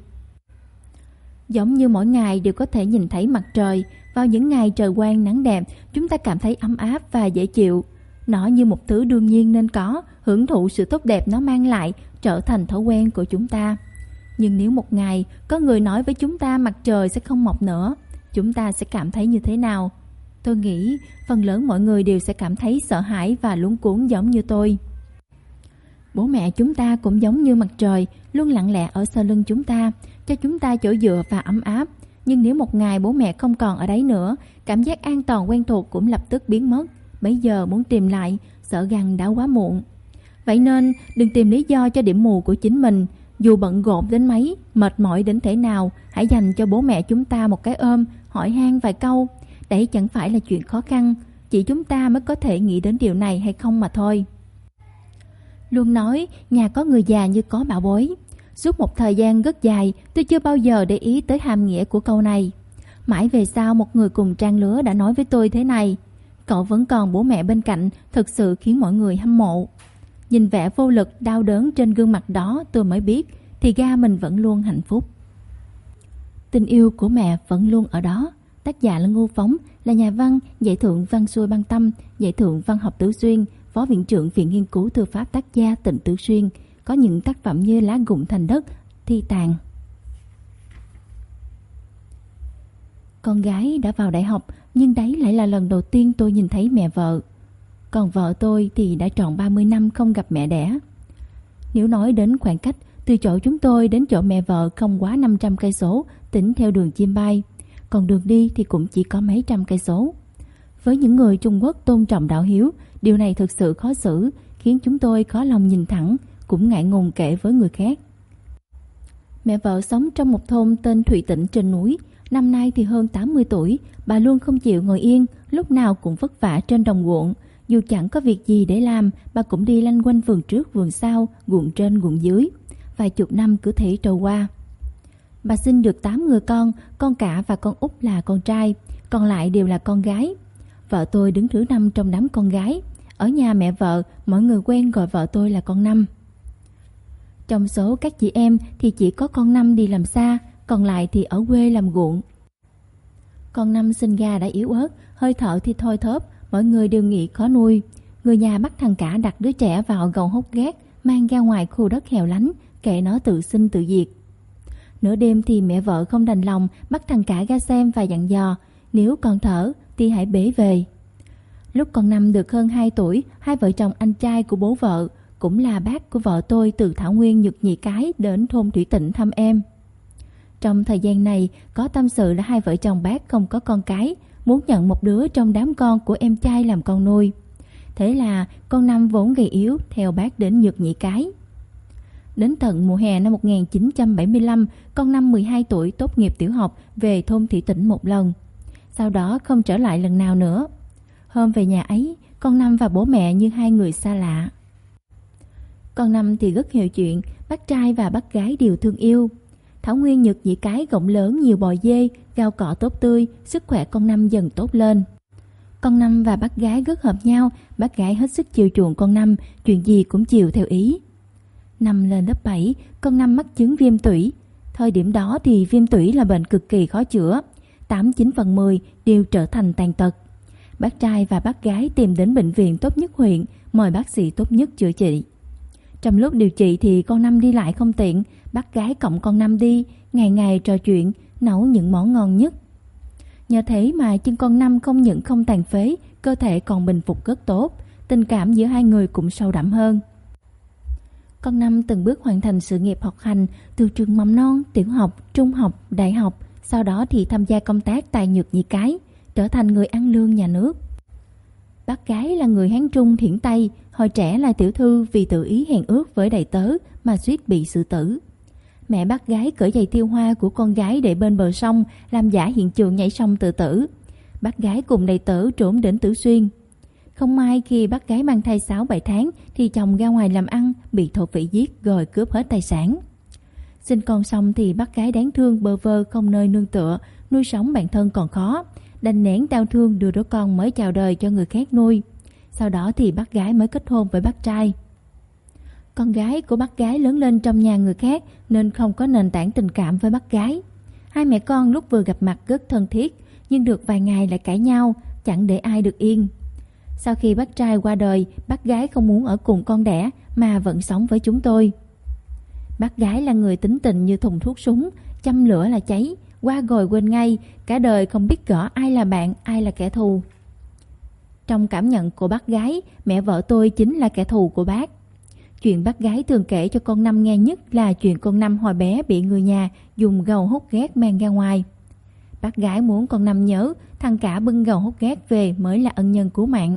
Giống như mỗi ngày đều có thể nhìn thấy mặt trời, vào những ngày trời quang nắng đẹp, chúng ta cảm thấy ấm áp và dễ chịu. Nó như một thứ đương nhiên nên có, hưởng thụ sự tốt đẹp nó mang lại, trở thành thói quen của chúng ta. Nhưng nếu một ngày có người nói với chúng ta mặt trời sẽ không mọc nữa, chúng ta sẽ cảm thấy như thế nào? Tôi nghĩ phần lớn mọi người đều sẽ cảm thấy sợ hãi và luống cuống giống như tôi. Bố mẹ chúng ta cũng giống như mặt trời, luôn lặng lẽ ở sau lưng chúng ta, cho chúng ta chỗ dựa và ấm áp. Nhưng nếu một ngày bố mẹ không còn ở đấy nữa, cảm giác an toàn quen thuộc cũng lập tức biến mất. Bây giờ muốn tìm lại, sợ rằng đã quá muộn. Vậy nên đừng tìm lý do cho điểm mù của chính mình. Dù bận rộn đến mấy, mệt mỏi đến thế nào, hãy dành cho bố mẹ chúng ta một cái ôm, hỏi han vài câu. Đấy chẳng phải là chuyện khó khăn, chỉ chúng ta mới có thể nghĩ đến điều này hay không mà thôi. Luôn nói nhà có người già như có bảo bối. Suốt một thời gian rất dài, tôi chưa bao giờ để ý tới hàm nghĩa của câu này. Mãi về sau một người cùng trang lứa đã nói với tôi thế này: cậu vẫn còn bố mẹ bên cạnh thực sự khiến mọi người hâm mộ. Nhìn vẻ vô lực, đau đớn trên gương mặt đó tôi mới biết thì ra mình vẫn luôn hạnh phúc. Tình yêu của mẹ vẫn luôn ở đó. Tác giả là Ngô Phóng, là nhà văn, giải thưởng văn xuôi Ban Tâm, giải thưởng văn học Tứ Xuyên, phó viện trưởng Viện Nghiên cứu Thư pháp Tác gia tỉnh Tứ Xuyên. Có những tác phẩm như Lá Gụng Thành Đất, Thi Tàn. Con gái đã vào đại học, nhưng đấy lại là lần đầu tiên tôi nhìn thấy mẹ vợ. Còn vợ tôi thì đã tròn 30 năm không gặp mẹ đẻ. Nếu nói đến khoảng cách từ chỗ chúng tôi đến chỗ mẹ vợ không quá 500 cây số, tính theo đường chim bay. Còn đường đi thì cũng chỉ có mấy trăm cây số. Với những người Trung Quốc tôn trọng đạo hiếu, điều này thực sự khó xử, khiến chúng tôi khó lòng nhìn thẳng, cũng ngại ngùng kể với người khác. Mẹ vợ sống trong một thôn tên Thủy Tĩnh trên núi. Năm nay thì hơn 80 tuổi, bà luôn không chịu ngồi yên, lúc nào cũng vất vả trên đồng ruộng. Dù chẳng có việc gì để làm, bà cũng đi lanh quanh vườn trước vườn sau, ruộng trên ruộng dưới. Vài chục năm cứ thế trôi qua. Bà sinh được 8 người con cả và con út là con trai, còn lại đều là con gái. Vợ tôi đứng thứ 5 trong đám con gái. Ở nhà mẹ vợ, mọi người quen gọi vợ tôi là con Năm. Trong số các chị em thì chỉ có con Năm đi làm xa, còn lại thì ở quê làm ruộng. Con Năm sinh ra đã yếu ớt, hơi thở thì thoi thóp, mọi người đều nghĩ khó nuôi. Người nhà bắt thằng cả đặt đứa trẻ vào gầu hốc gác, mang ra ngoài khu đất hẻo lánh, kệ nó tự sinh tự diệt. Nửa đêm thì mẹ vợ không đành lòng, bắt thằng cả ra xem và dặn dò, nếu còn thở thì hãy bế về. Lúc con Năm được hơn 2 tuổi, hai vợ chồng anh trai của bố vợ, cũng là bác của vợ tôi, từ Thảo Nguyên Nhật Nhị Cái đến thôn Thủy Tĩnh thăm em. Trong thời gian này, có tâm sự là hai vợ chồng bác không có con cái, muốn nhận một đứa trong đám con của em trai làm con nuôi. Thế là con Năm vốn gầy yếu theo bác đến Nhật Nhị Cái. Đến tận mùa hè năm 1975, con Năm 12 tuổi tốt nghiệp tiểu học về thôn Thủy Tĩnh một lần. Sau đó không trở lại lần nào nữa. Hôm về nhà ấy, con Năm và bố mẹ như hai người xa lạ. Con Năm thì rất hiểu chuyện, bác trai và bác gái đều thương yêu. Thảo Nguyên Nhật Nhị Cái rộng lớn, nhiều bò dê, rau cỏ tốt tươi, sức khỏe con Năm dần tốt lên. Con Năm và bác gái rất hợp nhau, bác gái hết sức chiều chuộng con Năm, chuyện gì cũng chiều theo ý. Năm lên lớp 7, con Năm mắc chứng viêm tủy. Thời điểm đó thì viêm tủy là bệnh cực kỳ khó chữa, 8-9 phần 10 đều trở thành tàn tật. Bác trai và bác gái tìm đến bệnh viện tốt nhất huyện, mời bác sĩ tốt nhất chữa trị. Trong lúc điều trị thì con Năm đi lại không tiện, bác gái cộng con Năm đi, ngày ngày trò chuyện, nấu những món ngon nhất. Nhờ thế mà chân con Năm không những không tàn phế, cơ thể còn bình phục rất tốt, tình cảm giữa hai người cũng sâu đậm hơn. Con Năm từng bước hoàn thành sự nghiệp học hành từ trường mầm non, tiểu học, trung học, đại học, sau đó thì tham gia công tác tại Nhật Nhị Cái, trở thành người ăn lương nhà nước. Bác gái là người Hán Trung thiển Tây, hồi trẻ là tiểu thư vì tự ý hẹn ước với đầy tớ mà suýt bị xử tử. Mẹ bác gái cởi giày tiêu hoa của con gái để bên bờ sông, làm giả hiện trường nhảy sông tự tử. Bác gái cùng đầy tớ trốn đến Tứ Xuyên. Không may khi bác gái mang thai 6-7 tháng thì chồng ra ngoài làm ăn, bị thổ phỉ giết rồi cướp hết tài sản. Sinh con xong thì bác gái đáng thương bơ vơ không nơi nương tựa, nuôi sống bản thân còn khó, đành nén đau thương đưa đứa con mới chào đời cho người khác nuôi. Sau đó thì bác gái mới kết hôn với bác trai. Con gái của bác gái lớn lên trong nhà người khác nên không có nền tảng tình cảm với bác gái. Hai mẹ con lúc vừa gặp mặt rất thân thiết, nhưng được vài ngày lại cãi nhau, chẳng để ai được yên. Sau khi bác trai qua đời, bác gái không muốn ở cùng con đẻ mà vẫn sống với chúng tôi. Bác gái là người tính tình như thùng thuốc súng, châm lửa là cháy, qua rồi quên ngay, cả đời không biết rõ ai là bạn, ai là kẻ thù. Trong cảm nhận của bác gái, mẹ vợ tôi chính là kẻ thù của bác. Chuyện bác gái thường kể cho con Năm nghe nhất là chuyện con Năm hồi bé bị người nhà dùng gầu hút gác mang ra ngoài. Bác gái muốn con Năm nhớ thằng cả bưng gầu hút gác về mới là ân nhân cứu mạng.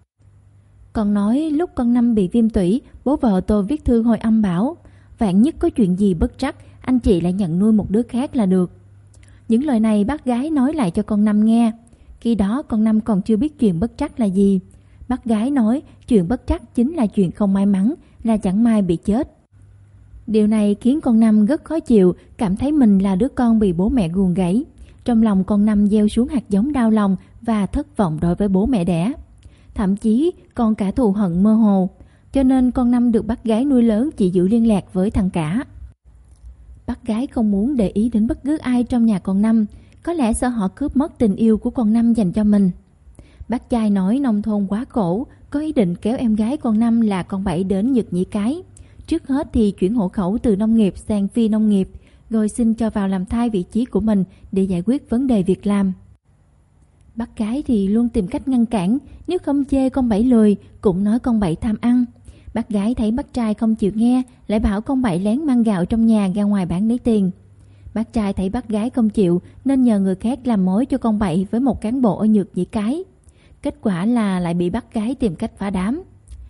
Còn nói lúc con Năm bị viêm tủy, bố vợ tôi viết thư hồi âm bảo, vạn nhất có chuyện gì bất trắc, anh chị lại nhận nuôi một đứa khác là được. Những lời này bác gái nói lại cho con Năm nghe. Khi đó con Năm còn chưa biết chuyện bất trắc là gì. Bác gái nói chuyện bất trắc chính là chuyện không may mắn, là chẳng may bị chết. Điều này khiến con Năm rất khó chịu, cảm thấy mình là đứa con bị bố mẹ ruồng rẫy. Trong lòng con Năm gieo xuống hạt giống đau lòng và thất vọng đối với bố mẹ đẻ. Thậm chí còn cả thù hận mơ hồ. Cho nên con Năm được bác gái nuôi lớn chỉ giữ liên lạc với thằng cả. Bác gái không muốn để ý đến bất cứ ai trong nhà con Năm, có lẽ sợ họ cướp mất tình yêu của con Năm dành cho mình. Bác trai nói nông thôn quá khổ, có ý định kéo em gái con Năm là con Bảy đến Nhật Nhĩ Cái. Trước hết thì chuyển hộ khẩu từ nông nghiệp sang phi nông nghiệp, rồi xin cho vào làm thay vị trí của mình để giải quyết vấn đề việc làm. Bác gái thì luôn tìm cách ngăn cản, nếu không chê con Bảy lười, cũng nói con Bảy tham ăn. Bác gái thấy bác trai không chịu nghe, lại bảo con Bảy lén mang gạo trong nhà ra ngoài bán lấy tiền. Bác trai thấy bác gái không chịu nên nhờ người khác làm mối cho con Bảy với một cán bộ ở Nhược Nhĩ Cái. Kết quả là lại bị bác gái tìm cách phá đám.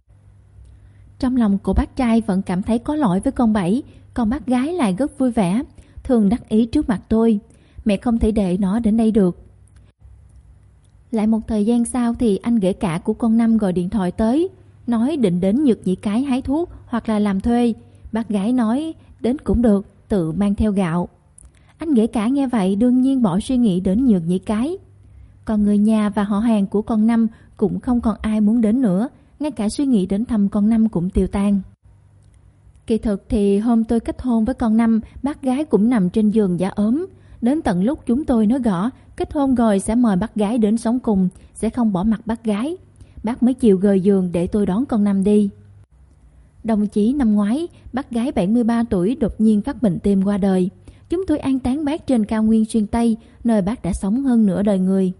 Trong lòng của bác trai vẫn cảm thấy có lỗi với con Bảy, còn bác gái lại rất vui vẻ, thường đắc ý trước mặt tôi. Mẹ không thể để nó đến đây được. Lại một thời gian sau thì anh ghẻ cả của con Năm gọi điện thoại tới, nói định đến Nhược Nhĩ Cái hái thuốc hoặc là làm thuê. Bác gái nói đến cũng được, tự mang theo gạo. Anh ghẻ cả nghe vậy đương nhiên bỏ suy nghĩ đến Nhược Nhĩ Cái. Còn người nhà và họ hàng của con Năm cũng không còn ai muốn đến nữa, ngay cả suy nghĩ đến thăm con Năm cũng tiêu tan. Kỳ thực thì hôm tôi kết hôn với con Năm, bác gái cũng nằm trên giường giả ốm. Đến tận lúc chúng tôi nói gõ kết hôn rồi sẽ mời bác gái đến sống cùng, sẽ không bỏ mặt bác gái. Bác mới chịu rời giường để tôi đón con Năm đi. Đồng chí năm ngoái, bác gái 73 tuổi đột nhiên phát bệnh tim qua đời. Chúng tôi an táng bác trên cao nguyên Xuyên Tây, nơi bác đã sống hơn nửa đời người.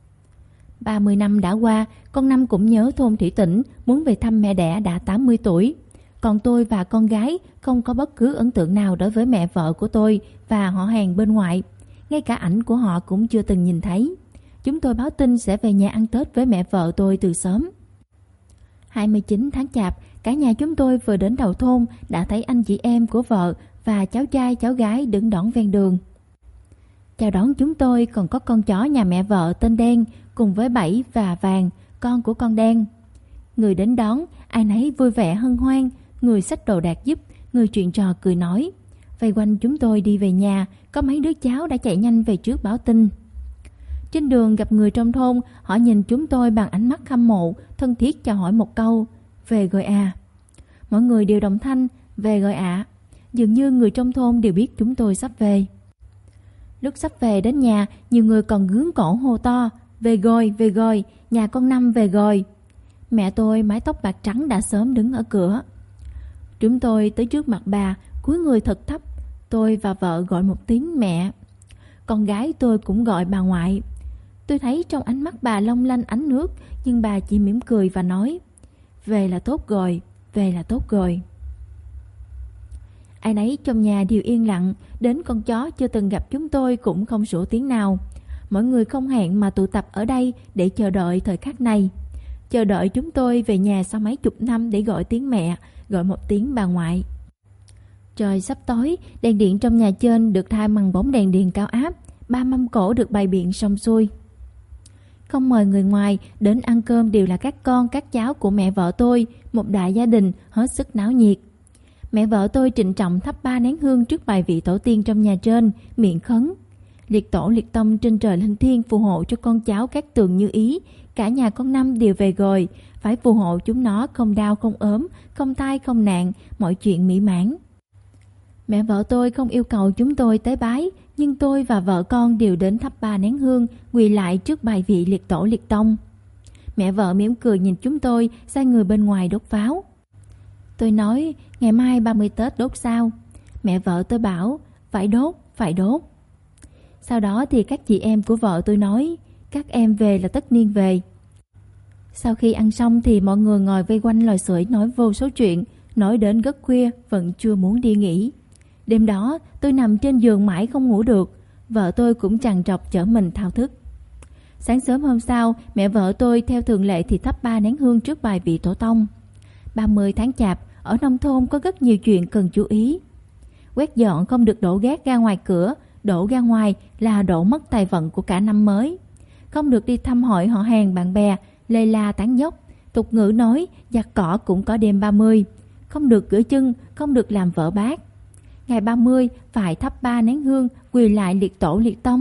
30 năm đã qua, con Năm cũng nhớ thôn Thủy Tĩnh, muốn về thăm mẹ đẻ đã 80 tuổi. Còn tôi và con gái không có bất cứ ấn tượng nào đối với mẹ vợ của tôi và họ hàng bên ngoại. Ngay cả ảnh của họ cũng chưa từng nhìn thấy. Chúng tôi báo tin sẽ về nhà ăn Tết với mẹ vợ tôi từ sớm. 29 tháng Chạp, cả nhà chúng tôi vừa đến đầu thôn đã thấy anh chị em của vợ và cháu trai cháu gái đứng đón ven đường. Chào đón chúng tôi còn có con chó nhà mẹ vợ tên Đen cùng với Bảy và Vàng, con của con Đen. Người đến đón, ai nấy vui vẻ hân hoan, người xách đồ đạc giúp, người chuyện trò cười nói. Vây quanh chúng tôi đi về nhà, có mấy đứa cháu đã chạy nhanh về trước báo tin. Trên đường gặp người trong thôn, họ nhìn chúng tôi bằng ánh mắt hâm mộ, thân thiết chào hỏi một câu, về rồi à. Mọi người đều đồng thanh, về rồi ạ. Dường như người trong thôn đều biết chúng tôi sắp về. Lúc sắp về đến nhà, nhiều người còn gướng cổ hô to, về rồi, nhà con Năm về rồi. Mẹ tôi mái tóc bạc trắng đã sớm đứng ở cửa. Chúng tôi tới trước mặt bà, cúi người thật thấp. Tôi và vợ gọi một tiếng mẹ. Con gái tôi cũng gọi bà ngoại. Tôi thấy trong ánh mắt bà long lanh ánh nước, nhưng bà chỉ mỉm cười và nói, về là tốt rồi, về là tốt rồi. Ai nấy trong nhà đều yên lặng, đến con chó chưa từng gặp chúng tôi cũng không sủa tiếng nào. Mọi người không hẹn mà tụ tập ở đây để chờ đợi thời khắc này. Chờ đợi chúng tôi về nhà sau mấy chục năm để gọi tiếng mẹ, gọi một tiếng bà ngoại. Trời sắp tối, đèn điện trong nhà trên được thay bằng bóng đèn điện cao áp, 3 mâm cỗ được bày biện xong xuôi. Không mời người ngoài, đến ăn cơm đều là các con, các cháu của mẹ vợ tôi, một đại gia đình hết sức náo nhiệt. Mẹ vợ tôi trịnh trọng thắp 3 nén hương trước bài vị tổ tiên trong nhà trên, miệng khấn. Liệt tổ liệt tông trên trời linh thiêng phù hộ cho con cháu các tường như ý, cả nhà con Năm đều về rồi, phải phù hộ chúng nó không đau không ốm, không tai không nạn, mọi chuyện mỹ mãn. Mẹ vợ tôi không yêu cầu chúng tôi tế bái, nhưng tôi và vợ con đều đến thắp 3 nén hương, quỳ lại trước bài vị liệt tổ liệt tông. Mẹ vợ mỉm cười nhìn chúng tôi, sai người bên ngoài đốt pháo. Tôi nói, ngày mai 30 Tết đốt sao? Mẹ vợ tôi bảo, phải đốt. Sau đó thì các chị em của vợ tôi nói, các em về là tất niên về. Sau khi ăn xong thì mọi người ngồi vây quanh lò sưởi nói vô số chuyện, nói đến rất khuya vẫn chưa muốn đi nghỉ. Đêm đó tôi nằm trên giường mãi không ngủ được, vợ tôi cũng trằn trọc chở mình thao thức. Sáng sớm hôm sau, mẹ vợ tôi theo thường lệ thì thắp 3 nén hương trước bài vị tổ tông. 30 tháng Chạp, ở nông thôn có rất nhiều chuyện cần chú ý. Quét dọn không được đổ rác ra ngoài cửa, đổ ra ngoài là đổ mất tài vận của cả năm mới. Không được đi thăm hỏi họ hàng bạn bè, lê la tán dốc. Tục ngữ nói, giặt cỏ cũng có đêm 30. Không được rửa chân, không được làm vỡ bát. Ngày 30 phải thắp 3 nén hương, quỳ lại liệt tổ liệt tông.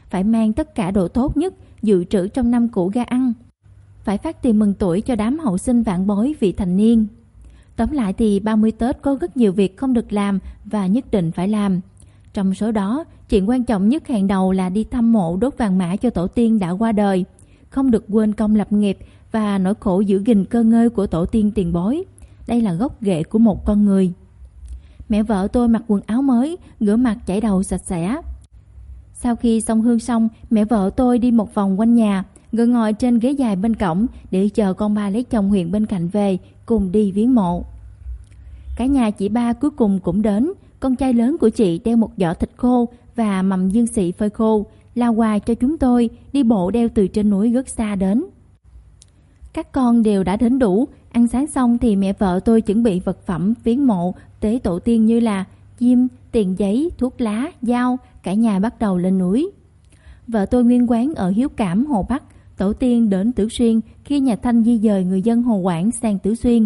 phải mang tất cả đồ tốt nhất dự trữ trong năm cũ ra ăn, phải phát tiền mừng tuổi cho đám hậu sinh vạn bối vị thành niên. Tóm lại thì 30 Tết có rất nhiều việc không được làm và nhất định phải làm. Trong số đó, chuyện quan trọng nhất hàng đầu là đi thăm mộ đốt vàng mã cho tổ tiên đã qua đời. Không được quên công lập nghiệp và nỗi khổ giữ gìn cơ ngơi của tổ tiên tiền bối. Đây là gốc rễ của một con người. Mẹ vợ tôi mặc quần áo mới, rửa mặt chải đầu sạch sẽ. Sau khi xông hương xong, mẹ vợ tôi đi một vòng quanh nhà, rồi ngồi trên ghế dài bên cổng để chờ con ba lấy chồng huyện bên cạnh về, cùng đi viếng mộ. Cả nhà chị ba cuối cùng cũng đến. Con trai lớn của chị đeo một giỏ thịt khô và mầm dương xị phơi khô, lao quà cho chúng tôi, đi bộ đeo từ trên núi rất xa đến. Các con đều đã đến đủ. Ăn sáng xong thì mẹ vợ tôi chuẩn bị vật phẩm viếng mộ tế tổ tiên như là diêm, tiền giấy, thuốc lá, dao. Cả nhà bắt đầu lên núi. Vợ tôi nguyên quán ở Hiếu Cảm, Hồ Bắc. Tổ tiên đến Tứ Xuyên khi nhà Thanh di dời người dân Hồ Quảng sang Tứ Xuyên.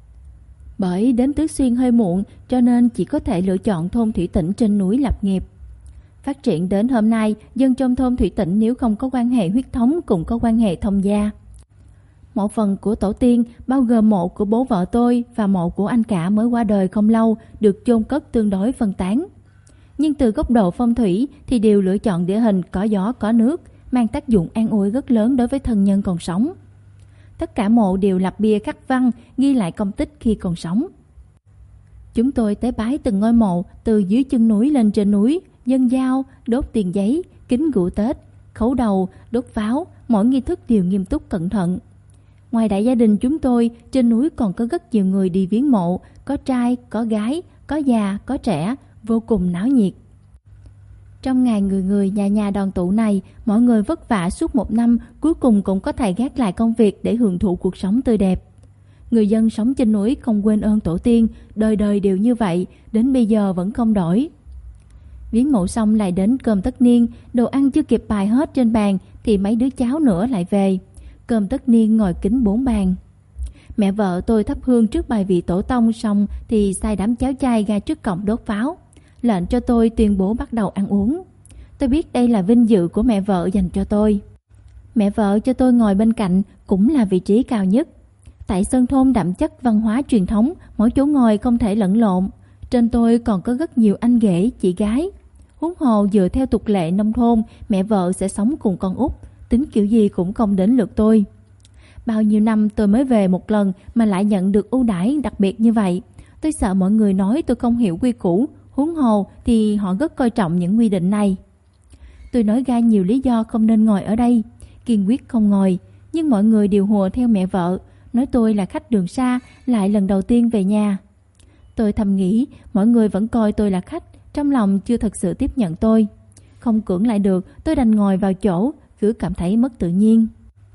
Bởi đến Tứ Xuyên hơi muộn cho nên chỉ có thể lựa chọn thôn Thủy Tĩnh trên núi lập nghiệp. Phát triển đến hôm nay, dân trong thôn Thủy Tĩnh nếu không có quan hệ huyết thống cũng có quan hệ thông gia. Mộ phần của tổ tiên bao gồm mộ của bố vợ tôi và mộ của anh cả mới qua đời không lâu được chôn cất tương đối phân tán. Nhưng từ góc độ phong thủy thì đều lựa chọn địa hình có gió có nước, mang tác dụng an ủi rất lớn đối với thân nhân còn sống. Tất cả mộ đều lập bia khắc văn ghi lại công tích khi còn sống. Chúng tôi tế bái từng ngôi mộ từ dưới chân núi lên trên núi, dâng dao, đốt tiền giấy, kính rượu Tết, khấu đầu, đốt pháo, mỗi nghi thức đều nghiêm túc cẩn thận. Ngoài đại gia đình chúng tôi, trên núi còn có rất nhiều người đi viếng mộ, có trai, có gái, có già, có trẻ, vô cùng náo nhiệt. Trong ngày người nhà nhà đoàn tụ này, mọi người vất vả suốt một năm, cuối cùng cũng có thể gác lại công việc để hưởng thụ cuộc sống tươi đẹp. Người dân sống trên núi không quên ơn tổ tiên, đời đời đều như vậy, đến bây giờ vẫn không đổi. Viếng mộ xong lại đến cơm tất niên, đồ ăn chưa kịp bày hết trên bàn thì mấy đứa cháu nữa lại về. Cơm tất niên ngồi kính 4 bàn. Mẹ vợ tôi thắp hương trước bài vị tổ tông xong thì sai đám cháu trai ra trước cổng đốt pháo, lệnh cho tôi tuyên bố bắt đầu ăn uống. Tôi biết đây là vinh dự của mẹ vợ dành cho tôi. Mẹ vợ cho tôi ngồi bên cạnh cũng là vị trí cao nhất. Tại Sơn Thôn đậm chất văn hóa truyền thống, mỗi chỗ ngồi không thể lẫn lộn. Trên tôi còn có rất nhiều anh ghẻ, chị gái. Huống hồ dựa theo tục lệ nông thôn, mẹ vợ sẽ sống cùng con út, tính kiểu gì cũng không đến lượt tôi. Bao nhiêu năm tôi mới về một lần mà lại nhận được ưu đãi đặc biệt như vậy. Tôi sợ mọi người nói tôi không hiểu quy củ, huống hồ thì họ rất coi trọng những quy định này. Tôi nói ra nhiều lý do không nên ngồi ở đây, kiên quyết không ngồi, nhưng mọi người đều hùa theo mẹ vợ, nói tôi là khách đường xa, lại lần đầu tiên về nhà. Tôi thầm nghĩ mọi người vẫn coi tôi là khách, trong lòng chưa thật sự tiếp nhận tôi. Không cưỡng lại được, tôi đành ngồi vào chỗ, cứ cảm thấy mất tự nhiên.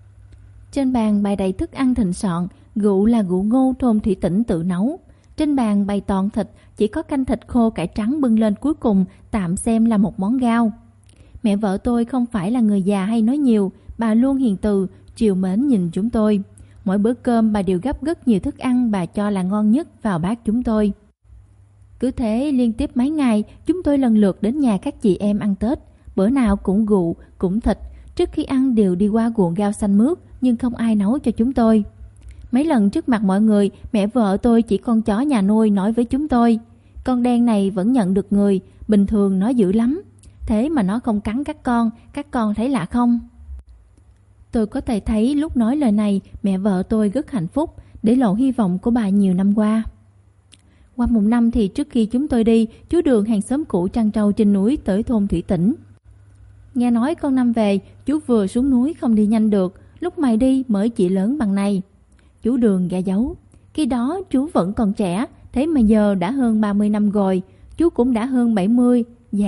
Trên bàn bày đầy thức ăn thịnh soạn, rượu là rượu ngô thôn Thủy Tĩnh tự nấu. Trên bàn bày toàn thịt, chỉ có canh thịt khô cải trắng bưng lên cuối cùng, tạm xem là một món rau. Mẹ vợ tôi không phải là người già hay nói nhiều, bà luôn hiền từ, trìu mến nhìn chúng tôi. Mỗi bữa cơm bà đều gấp rất nhiều thức ăn bà cho là ngon nhất vào bát chúng tôi. Cứ thế liên tiếp mấy ngày, chúng tôi lần lượt đến nhà các chị em ăn Tết. Bữa nào cũng rượu, cũng thịt. Trước khi ăn đều đi qua ruộng rau xanh mướt, nhưng không ai nấu cho chúng tôi. Mấy lần trước mặt mọi người, mẹ vợ tôi chỉ con chó nhà nuôi nói với chúng tôi: con đen này vẫn nhận được người, bình thường nó dữ lắm. Thế mà nó không cắn các con thấy lạ không? Tôi có thể thấy lúc nói lời này, mẹ vợ tôi rất hạnh phúc, để lộ hy vọng của bà nhiều năm qua. Qua một năm thì trước khi chúng tôi đi, chú Đường hàng xóm cũ trăn trâu trên núi tới thôn Thủy Tĩnh. Nghe nói con năm về, chú vừa xuống núi không đi nhanh được, lúc mày đi mới chỉ lớn bằng này. Chú Đường gã giấu. Khi đó chú vẫn còn trẻ, thế mà giờ đã hơn 30 năm rồi, chú cũng đã hơn 70,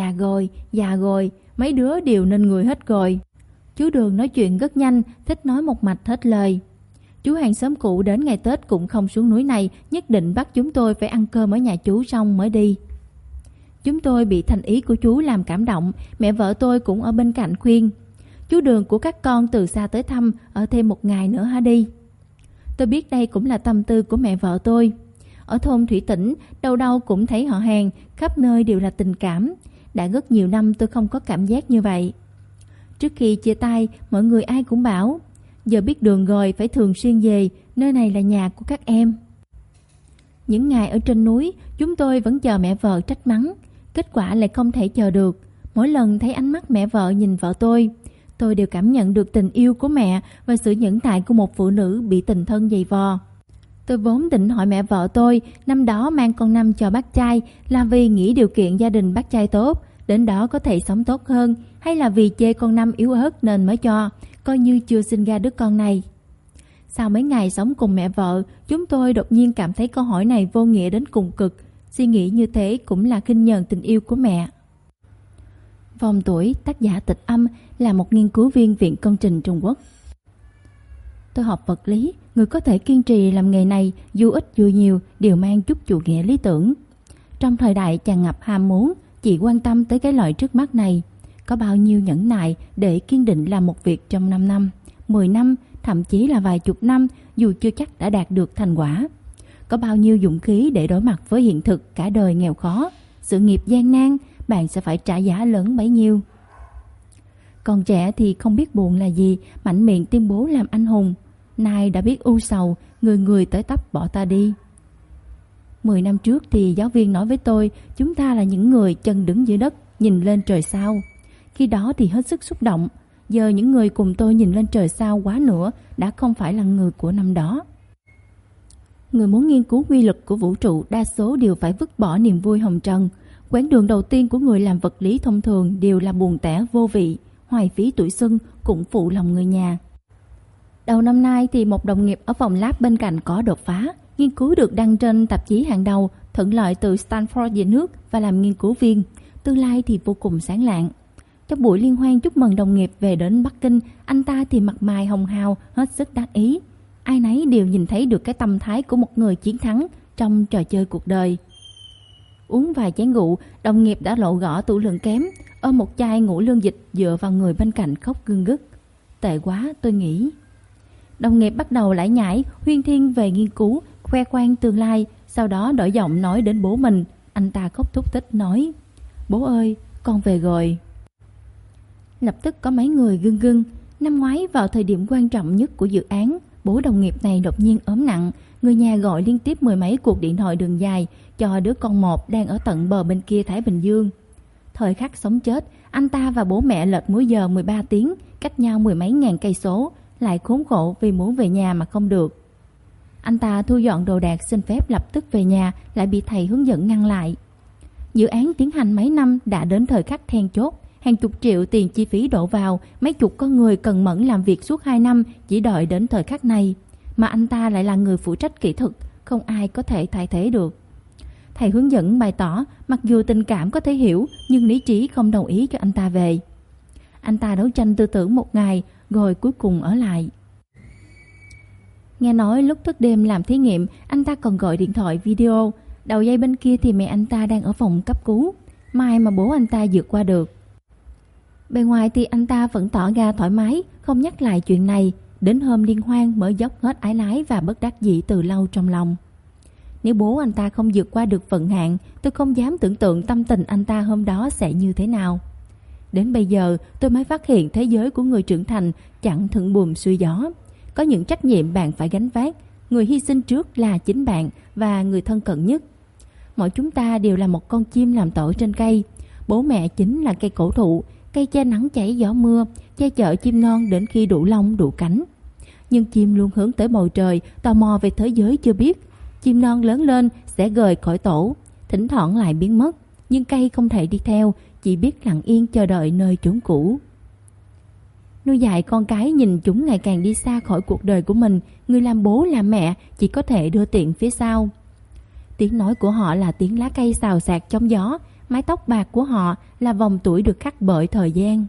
già rồi, mấy đứa đều nên người hết rồi. Chú Đường nói chuyện rất nhanh, thích nói một mạch hết lời. Chú hàng xóm cũ đến ngày Tết cũng không xuống núi này, nhất định bắt chúng tôi phải ăn cơm ở nhà chú xong mới đi. Chúng tôi bị thành ý của chú làm cảm động, mẹ vợ tôi cũng ở bên cạnh khuyên: chú Đường của các con từ xa tới thăm, ở thêm một ngày nữa hả đi. Tôi biết đây cũng là tâm tư của mẹ vợ tôi. Ở thôn Thủy Tĩnh, đâu đâu cũng thấy họ hàng, khắp nơi đều là tình cảm. Đã rất nhiều năm tôi không có cảm giác như vậy. Trước khi chia tay, mọi người ai cũng bảo, giờ biết đường rồi phải thường xuyên về, nơi này là nhà của các em. Những ngày ở trên núi, chúng tôi vẫn chờ mẹ vợ trách mắng. Kết quả lại không thể chờ được. Mỗi lần thấy ánh mắt mẹ vợ nhìn vợ tôi đều cảm nhận được tình yêu của mẹ và sự nhẫn nại của một phụ nữ bị tình thân giày vò. Tôi vốn định hỏi mẹ vợ tôi năm đó mang con Năm cho bác trai là vì nghĩ điều kiện gia đình bác trai tốt, đến đó có thể sống tốt hơn, hay là vì chê con Năm yếu ớt nên mới cho, coi như chưa sinh ra đứa con này. Sau mấy ngày sống cùng mẹ vợ, chúng tôi đột nhiên cảm thấy câu hỏi này vô nghĩa đến cùng cực. Suy nghĩ như thế cũng là khinh nhờn tình yêu của mẹ. Vòng tuổi, tác giả Tịch Âm, là một nghiên cứu viên Viện Công trình Trung Quốc. Tôi học vật lý, người có thể kiên trì làm nghề này dù ít dù nhiều đều mang chút chủ nghĩa lý tưởng. Trong thời đại tràn ngập ham muốn, chỉ quan tâm tới cái lợi trước mắt này. Có bao nhiêu nhẫn nại để kiên định làm một việc trong 5 năm, 10 năm, thậm chí là vài chục năm dù chưa chắc đã đạt được thành quả. Có bao nhiêu dũng khí để đối mặt với hiện thực cả đời nghèo khó, sự nghiệp gian nan, bạn sẽ phải trả giá lớn bấy nhiêu. Còn trẻ thì không biết buồn là gì, mạnh miệng tuyên bố làm anh hùng. Nay đã biết ưu sầu, người người tới tấp bỏ ta đi. 10 năm trước thì giáo viên nói với tôi, chúng ta là những người chân đứng dưới đất, nhìn lên trời sao. Khi đó thì hết sức xúc động. Giờ những người cùng tôi nhìn lên trời sao quá nữa đã không phải là người của năm đó. Người muốn nghiên cứu quy luật của vũ trụ đa số đều phải vứt bỏ niềm vui hồng trần. Quãng đường đầu tiên của người làm vật lý thông thường đều là buồn tẻ vô vị, hoài phí tuổi xuân, cũng phụ lòng người nhà. Đầu năm nay thì một đồng nghiệp ở phòng lab bên cạnh có đột phá, nghiên cứu được đăng trên tạp chí hàng đầu, thuận lợi từ Stanford về nước và làm nghiên cứu viên. Tương lai thì vô cùng sáng lạng. Trong buổi liên hoan chúc mừng đồng nghiệp về đến Bắc Kinh, anh ta thì mặt mày hồng hào, hết sức đắc ý. Ai nấy đều nhìn thấy được cái tâm thái của một người chiến thắng trong trò chơi cuộc đời. Uống vài chén rượu, đồng nghiệp đã lộ rõ tủ lượng kém, ôm một chai ngũ lương dịch dựa vào người bên cạnh khóc gưng gức. Tệ quá, tôi nghĩ. Đồng nghiệp bắt đầu lải nhải, huyên thuyên về nghiên cứu, khoe khoang tương lai, sau đó đổi giọng nói đến bố mình. Anh ta khóc thút thít nói, bố ơi, con về rồi. Lập tức có mấy người gưng gưng. Năm ngoái vào thời điểm quan trọng nhất của dự án, bố đồng nghiệp này đột nhiên ốm nặng. Người nhà gọi liên tiếp 10 mấy cuộc điện thoại đường dài cho đứa con một đang ở tận bờ bên kia Thái Bình Dương. Thời khắc sống chết, anh ta và bố mẹ lệch múi giờ 13 tiếng, cách nhau 10 mấy ngàn cây số, lại khốn khổ vì muốn về nhà mà không được. Anh ta thu dọn đồ đạc xin phép lập tức về nhà, lại bị thầy hướng dẫn ngăn lại. Dự án tiến hành mấy năm đã đến thời khắc then chốt, hàng chục triệu tiền chi phí đổ vào, mấy chục con người cần mẫn làm việc suốt 2 năm chỉ đợi đến thời khắc này. Mà anh ta lại là người phụ trách kỹ thuật, không ai có thể thay thế được. Thầy hướng dẫn bày tỏ, mặc dù tình cảm có thể hiểu, nhưng lý trí không đồng ý cho anh ta về. Anh ta đấu tranh tư tưởng một ngày, rồi cuối cùng ở lại. Nghe nói lúc thức đêm làm thí nghiệm, anh ta còn gọi điện thoại video. Đầu dây bên kia thì mẹ anh ta đang ở phòng cấp cứu. Mai mà bố anh ta vượt qua được. Bề ngoài thì anh ta vẫn tỏ ra thoải mái, không nhắc lại chuyện này. Đến hôm liên hoan mới dốc hết ái lái và bất đắc dĩ từ lâu trong lòng. Nếu bố anh ta không vượt qua được vận hạn, tôi không dám tưởng tượng tâm tình anh ta hôm đó sẽ như thế nào. Đến bây giờ tôi mới phát hiện thế giới của người trưởng thành chẳng thuận buồm xuôi gió. Có những trách nhiệm bạn phải gánh vác. Người hy sinh trước là chính bạn và người thân cận nhất. Mỗi chúng ta đều là một con chim làm tổ trên cây. Bố mẹ chính là cây cổ thụ, cây che nắng cháy gió mưa, che chở chim non đến khi đủ lông đủ cánh. Nhưng chim luôn hướng tới bầu trời, tò mò về thế giới chưa biết. Chim non lớn lên sẽ rời khỏi tổ, thỉnh thoảng lại biến mất. Nhưng cây không thể đi theo, chỉ biết lặng yên chờ đợi nơi chốn cũ. Nuôi dạy con cái nhìn chúng ngày càng đi xa khỏi cuộc đời của mình, người làm bố làm mẹ chỉ có thể đưa tiện phía sau. Tiếng nói của họ là tiếng lá cây xào xạc trong gió, mái tóc bạc của họ là vòng tuổi được khắc bởi thời gian.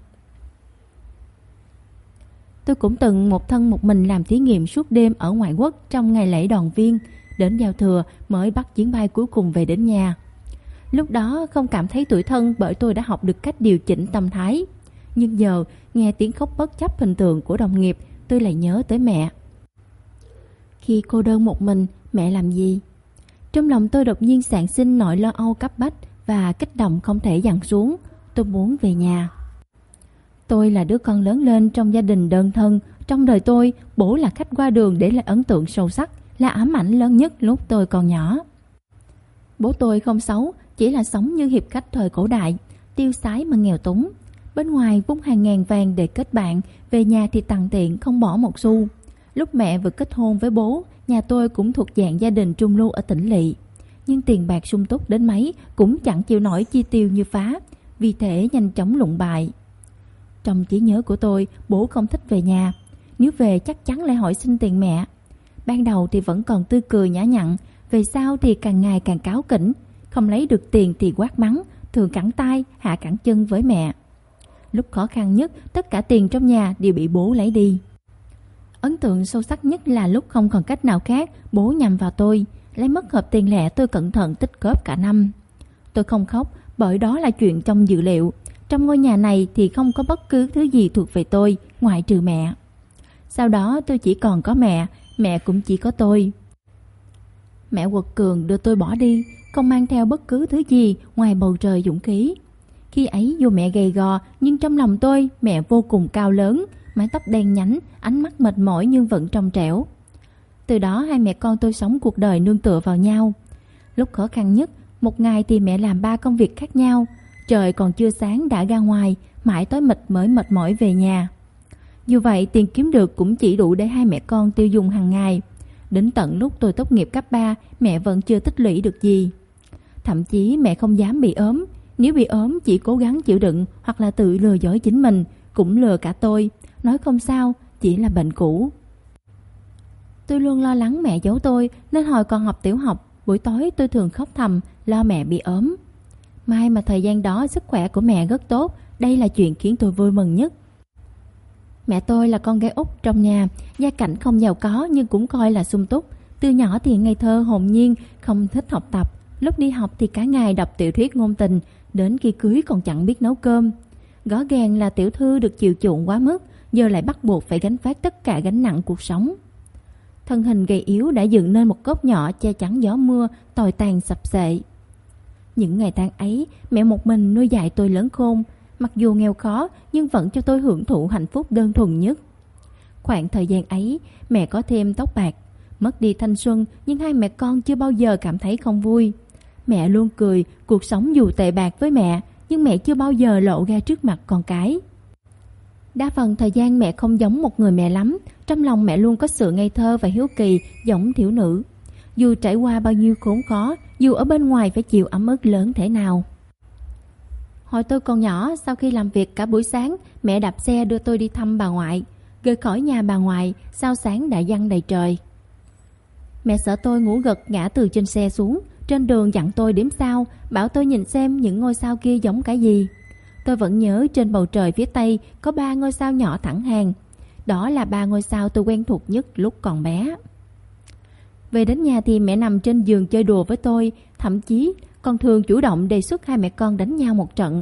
Tôi cũng từng một thân một mình làm thí nghiệm suốt đêm ở ngoại quốc trong ngày lễ đoàn viên, đến giao thừa mới bắt chuyến bay cuối cùng về đến nhà. Lúc đó không cảm thấy tủi thân bởi tôi đã học được cách điều chỉnh tâm thái. Nhưng giờ nghe tiếng khóc bất chấp hình tượng của đồng nghiệp, tôi lại nhớ tới mẹ. Khi cô đơn một mình, mẹ làm gì? Trong lòng tôi đột nhiên sản sinh nỗi lo âu cấp bách và kích động không thể dằn xuống. Tôi muốn về nhà. Tôi là đứa con lớn lên trong gia đình đơn thân. Trong đời tôi, bố là khách qua đường để lại ấn tượng sâu sắc, là ám ảnh lớn nhất lúc tôi còn nhỏ. Bố tôi không xấu, chỉ là sống như hiệp khách thời cổ đại, tiêu sái mà nghèo túng. Bên ngoài vung hàng ngàn vàng để kết bạn, về nhà thì tằn tiện không bỏ một xu. Lúc mẹ vừa kết hôn với bố, nhà tôi cũng thuộc dạng gia đình trung lưu ở tỉnh lỵ. Nhưng tiền bạc sung túc đến mấy cũng chẳng chịu nổi chi tiêu như phá, vì thế nhanh chóng lụng bại. Trong trí nhớ của tôi, bố không thích về nhà. Nếu về chắc chắn lại hỏi xin tiền mẹ. Ban đầu thì vẫn còn tươi cười nhã nhặn, về sau thì càng ngày càng cáu kỉnh. Không lấy được tiền thì quát mắng, thường cẳng tay, hạ cẳng chân với mẹ. Lúc khó khăn nhất, tất cả tiền trong nhà đều bị bố lấy đi. Ấn tượng sâu sắc nhất là lúc không còn cách nào khác, bố nhằm vào tôi, lấy mất hộp tiền lẻ tôi cẩn thận tích góp cả năm. Tôi không khóc, bởi đó là chuyện trong dự liệu. Trong ngôi nhà này thì không có bất cứ thứ gì thuộc về tôi, ngoại trừ mẹ. Sau đó tôi chỉ còn có mẹ cũng chỉ có tôi. Mẹ quật cường đưa tôi bỏ đi, không mang theo bất cứ thứ gì ngoài bầu trời dũng khí. Khi ấy dù mẹ gầy gò, nhưng trong lòng tôi mẹ vô cùng cao lớn, mái tóc đen nhánh, ánh mắt mệt mỏi nhưng vẫn trong trẻo. Từ đó hai mẹ con tôi sống cuộc đời nương tựa vào nhau. Lúc khó khăn nhất, một ngày thì mẹ làm 3 công việc khác nhau. Trời còn chưa sáng đã ra ngoài, mãi tối mịt mới mệt mỏi về nhà. Dù vậy tiền kiếm được cũng chỉ đủ để hai mẹ con tiêu dùng hàng ngày. Đến tận lúc tôi tốt nghiệp cấp 3, mẹ vẫn chưa tích lũy được gì. Thậm chí mẹ không dám bị ốm. Nếu bị ốm chỉ cố gắng chịu đựng hoặc là tự lừa dối chính mình, cũng lừa cả tôi, nói không sao, chỉ là bệnh cũ. Tôi luôn lo lắng mẹ giấu tôi, nên hồi còn học tiểu học, buổi tối tôi thường khóc thầm, lo mẹ bị ốm. May mà thời gian đó sức khỏe của mẹ rất tốt, đây là chuyện khiến tôi vui mừng nhất. Mẹ tôi là con gái út trong nhà, gia cảnh không giàu có nhưng cũng coi là sung túc. Từ nhỏ thì ngây thơ hồn nhiên, không thích học tập. Lúc đi học thì cả ngày đọc tiểu thuyết ngôn tình, đến khi cưới còn chẳng biết nấu cơm. Rõ ràng là tiểu thư được chiều chuộng quá mức, giờ lại bắt buộc phải gánh vác tất cả gánh nặng cuộc sống. Thân hình gầy yếu đã dựng nên một góc nhỏ che chắn gió mưa, tồi tàn sập xệ. Những ngày tháng ấy, mẹ một mình nuôi dạy tôi lớn khôn. Mặc dù nghèo khó nhưng vẫn cho tôi hưởng thụ hạnh phúc đơn thuần nhất. Khoảng thời gian ấy, mẹ có thêm tóc bạc, mất đi thanh xuân, nhưng hai mẹ con chưa bao giờ cảm thấy không vui. Mẹ luôn cười, cuộc sống dù tệ bạc với mẹ, nhưng mẹ chưa bao giờ lộ ra trước mặt con cái. Đa phần thời gian mẹ không giống một người mẹ lắm, trong lòng mẹ luôn có sự ngây thơ và hiếu kỳ giống thiếu nữ. Dù trải qua bao nhiêu khốn khó, dù ở bên ngoài phải chịu ấm ức lớn thế nào. Hồi tôi còn nhỏ, sau khi làm việc cả buổi sáng, mẹ đạp xe đưa tôi đi thăm bà ngoại. Rời khỏi nhà bà ngoại, sao sáng đã giăng đầy trời. Mẹ sợ tôi ngủ gật ngã từ trên xe xuống. Trên đường dặn tôi đếm sao, bảo tôi nhìn xem những ngôi sao kia giống cái gì. Tôi vẫn nhớ trên bầu trời phía tây có 3 ngôi sao nhỏ thẳng hàng. Đó là 3 ngôi sao tôi quen thuộc nhất lúc còn bé. Về đến nhà thì mẹ nằm trên giường chơi đùa với tôi, thậm chí còn thường chủ động đề xuất hai mẹ con đánh nhau một trận.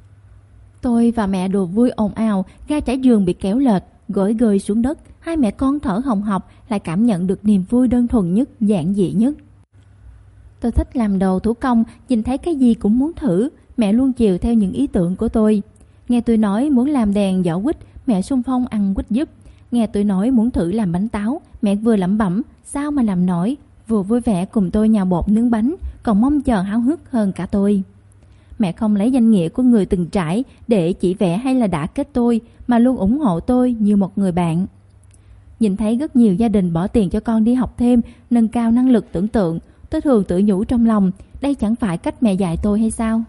Tôi và mẹ đùa vui ồn ào, ga trải giường bị kéo lệch, gối gơi xuống đất. Hai mẹ con thở hồng hộc, lại cảm nhận được niềm vui đơn thuần nhất, giản dị nhất. Tôi thích làm đồ thủ công, nhìn thấy cái gì cũng muốn thử. Mẹ luôn chiều theo những ý tưởng của tôi. Nghe tôi nói muốn làm đèn giỏ quýt, mẹ xung phong ăn quýt giúp. Nghe tôi nói muốn thử làm bánh táo, mẹ vừa lẩm bẩm sao mà làm nổi, vừa vui vẻ cùng tôi nhào bột nướng bánh, còn mong chờ háo hức hơn cả tôi. Mẹ không lấy danh nghĩa của người từng trải để chỉ vẽ hay là đả kích tôi, mà luôn ủng hộ tôi như một người bạn. Nhìn thấy rất nhiều gia đình bỏ tiền cho con đi học thêm, nâng cao năng lực tưởng tượng, tôi thường tự nhủ trong lòng, đây chẳng phải cách mẹ dạy tôi hay sao?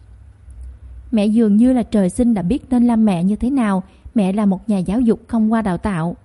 Mẹ dường như là trời sinh đã biết nên làm mẹ như thế nào. Mẹ là một nhà giáo dục không qua đào tạo.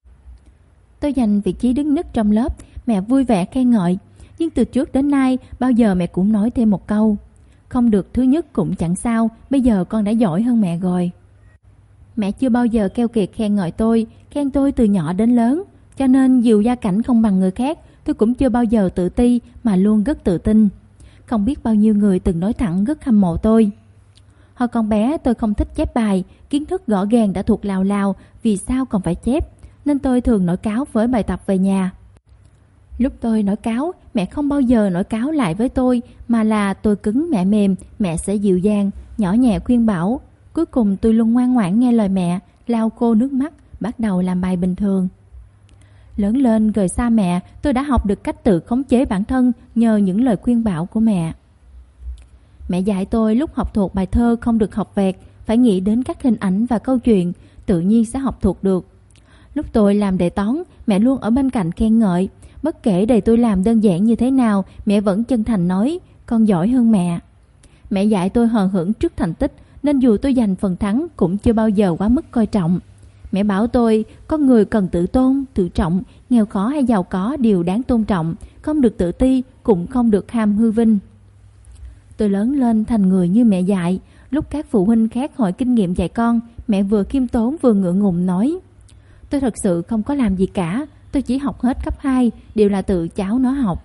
Tôi giành vị trí đứng nhất trong lớp, mẹ vui vẻ khen ngợi. Nhưng từ trước đến nay, bao giờ mẹ cũng nói thêm một câu, không được thứ nhất cũng chẳng sao, bây giờ con đã giỏi hơn mẹ rồi. Mẹ chưa bao giờ keo kiệt khen ngợi tôi, khen tôi từ nhỏ đến lớn. Cho nên dù gia cảnh không bằng người khác, tôi cũng chưa bao giờ tự ti mà luôn rất tự tin. Không biết bao nhiêu người từng nói thẳng rất hâm mộ tôi. Hồi còn bé tôi không thích chép bài, kiến thức rõ ràng đã thuộc lào lào, vì sao còn phải chép, nên tôi thường nổi cáu với bài tập về nhà. Lúc tôi nổi cáu, mẹ không bao giờ nổi cáu lại với tôi, mà là tôi cứng mẹ mềm, mẹ sẽ dịu dàng, nhỏ nhẹ khuyên bảo. Cuối cùng tôi luôn ngoan ngoãn nghe lời mẹ, lau khô nước mắt, bắt đầu làm bài bình thường. Lớn lên rời xa mẹ, tôi đã học được cách tự khống chế bản thân nhờ những lời khuyên bảo của mẹ. Mẹ dạy tôi lúc học thuộc bài thơ không được học vẹt, phải nghĩ đến các hình ảnh và câu chuyện, tự nhiên sẽ học thuộc được. Lúc tôi làm đề toán, mẹ luôn ở bên cạnh khen ngợi. Bất kể đề tôi làm đơn giản như thế nào, mẹ vẫn chân thành nói, con giỏi hơn mẹ. Mẹ dạy tôi hờ hững trước thành tích, nên dù tôi giành phần thắng cũng chưa bao giờ quá mức coi trọng. Mẹ bảo tôi, con người cần tự tôn, tự trọng, nghèo khó hay giàu có đều đáng tôn trọng, không được tự ti, cũng không được ham hư vinh. Tôi lớn lên thành người như mẹ dạy. Lúc các phụ huynh khác hỏi kinh nghiệm dạy con, mẹ vừa khiêm tốn vừa ngượng ngùng nói, tôi thật sự không có làm gì cả, tôi chỉ học hết cấp 2, đều là tự cháu nó học.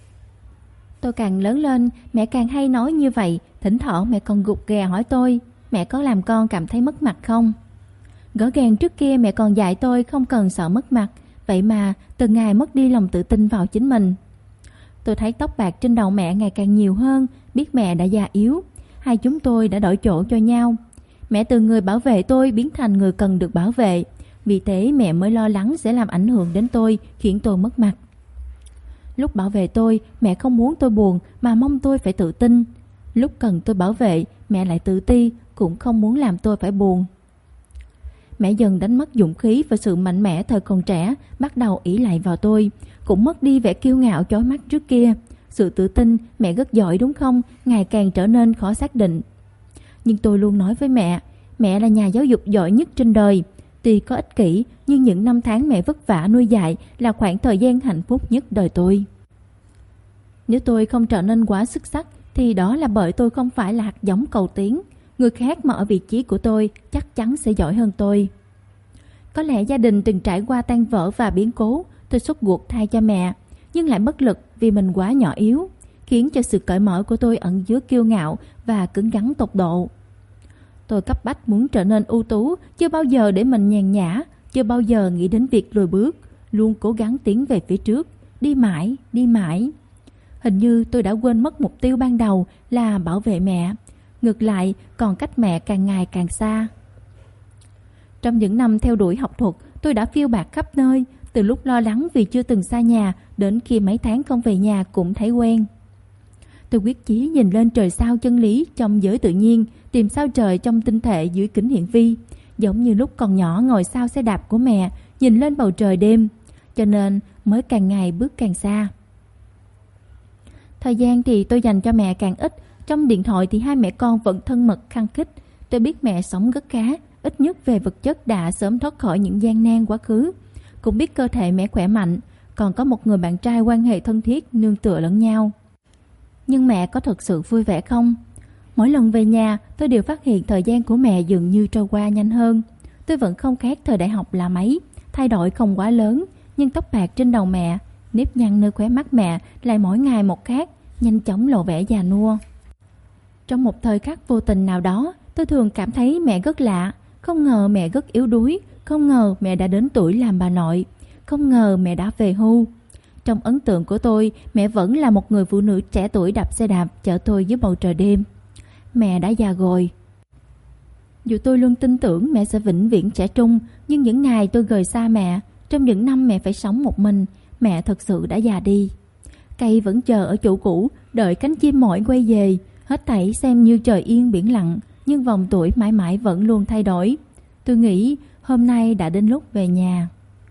Tôi càng lớn lên, mẹ càng hay nói như vậy, thỉnh thoảng mẹ còn gục ghè hỏi tôi, mẹ có làm con cảm thấy mất mặt không? Rõ ràng trước kia mẹ còn dạy tôi không cần sợ mất mặt, vậy mà từng ngày mất đi lòng tự tin vào chính mình. Tôi thấy tóc bạc trên đầu mẹ ngày càng nhiều hơn, biết mẹ đã già yếu. Hai chúng tôi đã đổi chỗ cho nhau. Mẹ từ người bảo vệ tôi biến thành người cần được bảo vệ. Vì thế mẹ mới lo lắng sẽ làm ảnh hưởng đến tôi, khiến tôi mất mặt. Lúc bảo vệ tôi, mẹ không muốn tôi buồn mà mong tôi phải tự tin. Lúc cần tôi bảo vệ, mẹ lại tự ti, cũng không muốn làm tôi phải buồn. Mẹ dần đánh mất dũng khí và sự mạnh mẽ thời còn trẻ, bắt đầu ỷ lại vào tôi, cũng mất đi vẻ kiêu ngạo chói mắt trước kia. Sự tự tin mẹ rất giỏi đúng không, ngày càng trở nên khó xác định. Nhưng tôi luôn nói với mẹ là nhà giáo dục giỏi nhất trên đời. Tuy có ích kỷ, nhưng những năm tháng mẹ vất vả nuôi dạy là khoảng thời gian hạnh phúc nhất đời tôi. Nếu tôi không trở nên quá xuất sắc, thì đó là bởi tôi không phải là hạt giống cầu tiến. Người khác mà ở vị trí của tôi chắc chắn sẽ giỏi hơn tôi. Có lẽ gia đình từng trải qua tan vỡ và biến cố, tôi sốt ruột thay cho mẹ, nhưng lại bất lực vì mình quá nhỏ yếu, khiến cho sự cởi mở của tôi ẩn chứa kiêu ngạo và cứng rắn tột độ. Tôi cấp bách muốn trở nên ưu tú, chưa bao giờ để mình nhàn nhã, chưa bao giờ nghĩ đến việc lùi bước, luôn cố gắng tiến về phía trước, đi mãi. Hình như tôi đã quên mất mục tiêu ban đầu là bảo vệ mẹ, ngược lại còn cách mẹ càng ngày càng xa. Trong những năm theo đuổi học thuật, tôi đã phiêu bạt khắp nơi, từ lúc lo lắng vì chưa từng xa nhà đến khi mấy tháng không về nhà cũng thấy quen. Tôi quyết chí nhìn lên trời sao chân lý trong giới tự nhiên, tìm sao trời trong tinh thể dưới kính hiển vi, giống như lúc còn nhỏ ngồi sau xe đạp của mẹ, nhìn lên bầu trời đêm, cho nên mới càng ngày bước càng xa. Thời gian thì tôi dành cho mẹ càng ít, trong điện thoại thì hai mẹ con vẫn thân mật khăng khít. Tôi biết mẹ sống rất khá, ít nhất về vật chất đã sớm thoát khỏi những gian nan quá khứ. Cũng biết cơ thể mẹ khỏe mạnh, còn có một người bạn trai quan hệ thân thiết nương tựa lẫn nhau. Nhưng mẹ có thực sự vui vẻ không? Mỗi lần về nhà, tôi đều phát hiện thời gian của mẹ dường như trôi qua nhanh hơn. Tôi vẫn không khác thời đại học là mấy, thay đổi không quá lớn, nhưng tóc bạc trên đầu mẹ, nếp nhăn nơi khóe mắt mẹ lại mỗi ngày một khác, nhanh chóng lộ vẻ già nua. Trong một thời khắc vô tình nào đó, tôi thường cảm thấy mẹ rất lạ. Không ngờ mẹ rất yếu đuối, không ngờ mẹ đã đến tuổi làm bà nội, không ngờ mẹ đã về hưu. Trong ấn tượng của tôi, mẹ vẫn là một người phụ nữ trẻ tuổi đạp xe đạp chở tôi dưới bầu trời đêm. Mẹ đã già rồi. Dù tôi luôn tin tưởng mẹ sẽ vĩnh viễn trẻ trung, nhưng những ngày tôi rời xa mẹ, trong những năm mẹ phải sống một mình, mẹ thật sự đã già đi. Cây vẫn chờ ở chỗ cũ, đợi cánh chim mỏi quay về, hết thảy xem như trời yên biển lặng, nhưng vòng tuổi mãi mãi vẫn luôn thay đổi. Tôi nghĩ hôm nay đã đến lúc về nhà.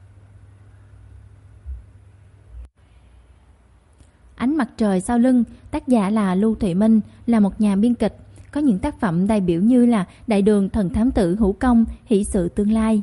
Ánh mặt trời sau lưng, tác giả là Lưu Thụy Minh, là một nhà biên kịch, có những tác phẩm代biểu như là Đại đường, Thần thám tử, Hữu công, Hỷ sự tương lai.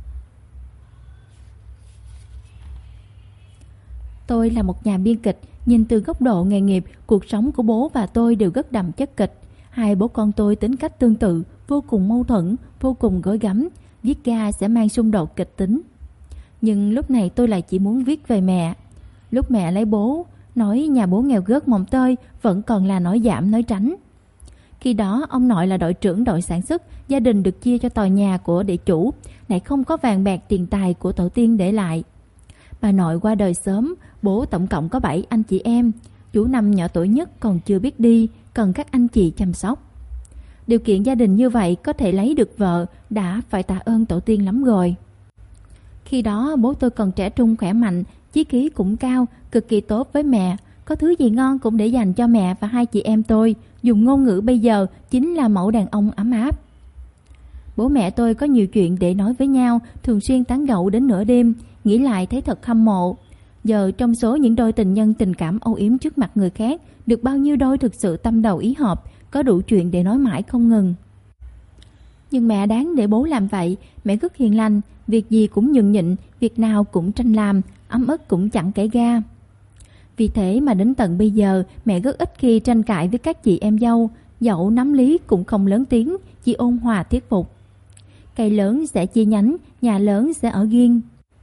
Tôi là một nhà biên kịch, nhìn từ góc độ nghề nghiệp, cuộc sống của bố và tôi đều rất đậm chất kịch. Hai bố con tôi tính cách tương tự, vô cùng mâu thuẫn, vô cùng gối gắm, viết ra sẽ mang xung đột kịch tính. Nhưng lúc này tôi lại chỉ muốn viết về mẹ. Lúc mẹ lấy bố, nói nhà bố nghèo rớt mồng tơi, vẫn còn là nói giảm nói tránh. Khi đó ông nội là đội trưởng đội sản xuất, gia đình được chia cho tòa nhà của địa chủ, lại không có vàng bạc tiền tài của tổ tiên để lại. Bà nội qua đời sớm, bố tổng cộng có 7 anh chị em, chú Năm nhỏ tuổi nhất còn chưa biết đi, cần các anh chị chăm sóc. Điều kiện gia đình như vậy có thể lấy được vợ đã phải tạ ơn tổ tiên lắm rồi. Khi đó bố tôi còn trẻ trung khỏe mạnh, chí khí cũng cao, cực kỳ tốt với mẹ. Có thứ gì ngon cũng để dành cho mẹ và hai chị em tôi. Dùng ngôn ngữ bây giờ chính là mẫu đàn ông ấm áp. Bố mẹ tôi có nhiều chuyện để nói với nhau, thường xuyên tán gẫu đến nửa đêm. Nghĩ lại thấy thật hâm mộ. Giờ trong số những đôi tình nhân tình cảm âu yếm trước mặt người khác, được bao nhiêu đôi thực sự tâm đầu ý hợp, có đủ chuyện để nói mãi không ngừng. Nhưng mẹ đáng để bố làm vậy. Mẹ rất hiền lành, việc gì cũng nhường nhịn, việc nào cũng tranh làm, ấm ức cũng chẳng kể ga. Vì thế mà đến tận bây giờ mẹ rất ít khi tranh cãi với các chị em dâu. Dẫu nắm lý cũng không lớn tiếng, chỉ ôn hòa thuyết phục. Cây lớn sẽ chia nhánh, nhà lớn sẽ ở riêng.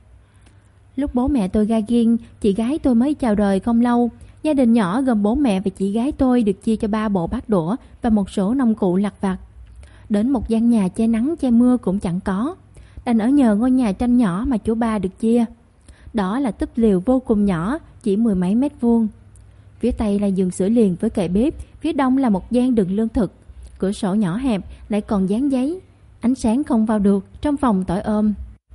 Lúc bố mẹ tôi ra riêng, chị gái tôi mới chào đời không lâu. Gia đình nhỏ gồm bố mẹ và chị gái tôi được chia cho 3 bộ bát đũa và một số nông cụ lặt vặt. Đến một gian nhà che nắng che mưa cũng chẳng có. Đành ở nhờ ngôi nhà tranh nhỏ mà chú ba được chia. Đó là túp lều vô cùng nhỏ, chỉ 10 mấy mét vuông. Phía tây là giường sưởi liền với kệ bếp, phía đông là một gian đựng lương thực. Cửa sổ nhỏ hẹp lại còn dán giấy, ánh sáng không vào được, trong phòng tối ôm.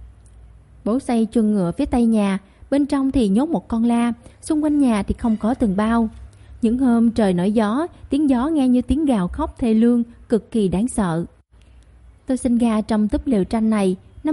Bố xây chuồng ngựa phía tây nhà, bên trong thì nhốt một con la, xung quanh nhà thì không có tường bao. Những hôm trời nổi gió, tiếng gió nghe như tiếng gào khóc thê lương, cực kỳ đáng sợ. Tôi sinh ra trong túp lều tranh này năm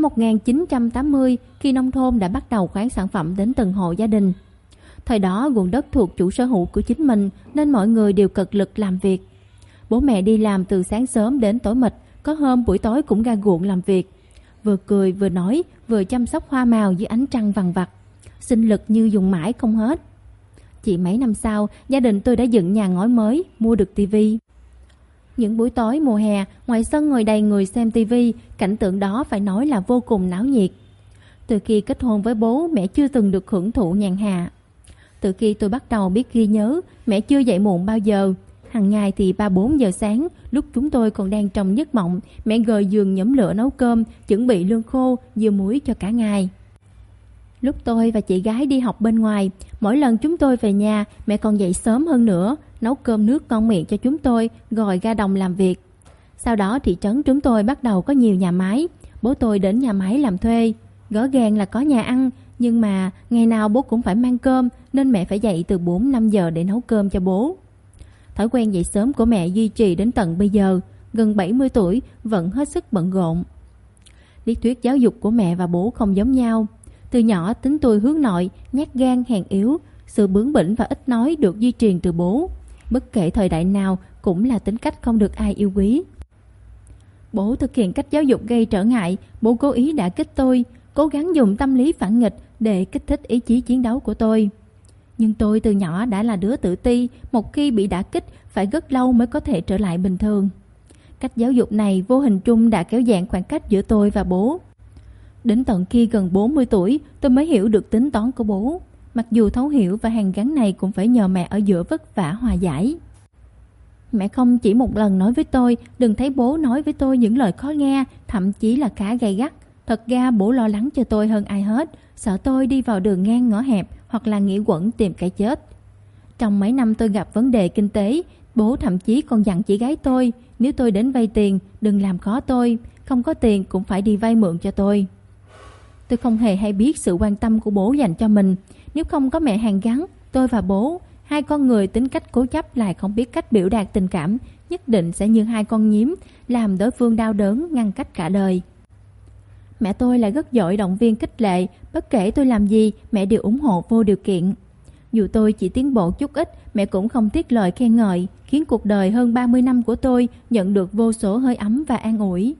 1980, khi nông thôn đã bắt đầu khoán sản phẩm đến từng hộ gia đình. Thời đó ruộng đất thuộc chủ sở hữu của chính mình nên mọi người đều cực lực làm việc. Bố mẹ đi làm từ sáng sớm đến tối mịt, có hôm buổi tối cũng ra ruộng làm việc. Vừa cười vừa nói, vừa chăm sóc hoa màu dưới ánh trăng vằn vặt. Sinh lực như dùng mãi không hết. Chỉ mấy năm sau, gia đình tôi đã dựng nhà ngói mới, mua được tivi. Những buổi tối mùa hè, ngoài sân ngồi đầy người xem tivi, cảnh tượng đó phải nói là vô cùng náo nhiệt. Từ khi kết hôn với bố, mẹ chưa từng được hưởng thụ nhàn hạ. Từ khi tôi bắt đầu biết ghi nhớ, mẹ chưa dậy muộn bao giờ. Hằng ngày thì 3-4 giờ sáng, lúc chúng tôi còn đang trong giấc mộng, mẹ gời giường nhóm lửa nấu cơm, chuẩn bị lương khô, dưa muối cho cả ngày. Lúc tôi và chị gái đi học bên ngoài, mỗi lần chúng tôi về nhà, mẹ còn dậy sớm hơn nữa, nấu cơm nước ngon miệng cho chúng tôi, rồi ra đồng làm việc. Sau đó thị trấn chúng tôi bắt đầu có nhiều nhà máy, bố tôi đến nhà máy làm thuê. Rõ ràng là có nhà ăn, nhưng mà ngày nào bố cũng phải mang cơm, nên mẹ phải dậy từ 4-5 giờ để nấu cơm cho bố. Thói quen dậy sớm của mẹ duy trì đến tận bây giờ, gần 70 tuổi, vẫn hết sức bận rộn. Lý thuyết giáo dục của mẹ và bố không giống nhau. Từ nhỏ tính tôi hướng nội, nhát gan, hèn yếu, sự bướng bỉnh và ít nói được di truyền từ bố. Bất kể thời đại nào cũng là tính cách không được ai yêu quý. Bố thực hiện cách giáo dục gây trở ngại, bố cố ý đả kích tôi, cố gắng dùng tâm lý phản nghịch để kích thích ý chí chiến đấu của tôi. Nhưng tôi từ nhỏ đã là đứa tự ti, một khi bị đả kích phải rất lâu mới có thể trở lại bình thường. Cách giáo dục này vô hình chung đã kéo giãn khoảng cách giữa tôi và bố. Đến tận khi gần 40 tuổi, tôi mới hiểu được tính toán của bố. Mặc dù thấu hiểu và hàn gắn này cũng phải nhờ mẹ ở giữa vất vả hòa giải. Mẹ không chỉ một lần nói với tôi, đừng thấy bố nói với tôi những lời khó nghe, thậm chí là khá gay gắt. Thật ra bố lo lắng cho tôi hơn ai hết, sợ tôi đi vào đường ngang ngõ hẹp hoặc là nghĩ quẩn tìm cái chết. Trong mấy năm tôi gặp vấn đề kinh tế, bố thậm chí còn dặn chị gái tôi, nếu tôi đến vay tiền, đừng làm khó tôi, không có tiền cũng phải đi vay mượn cho tôi. Tôi không hề hay biết sự quan tâm của bố dành cho mình. Nếu không có mẹ hàn gắn, tôi và bố, hai con người tính cách cố chấp lại không biết cách biểu đạt tình cảm, nhất định sẽ như hai con nhím, làm đối phương đau đớn, ngăn cách cả đời. Mẹ tôi là rất giỏi động viên khích lệ, bất kể tôi làm gì, mẹ đều ủng hộ vô điều kiện. Dù tôi chỉ tiến bộ chút ít, mẹ cũng không tiếc lời khen ngợi, khiến cuộc đời hơn 30 năm của tôi nhận được vô số hơi ấm và an ủi.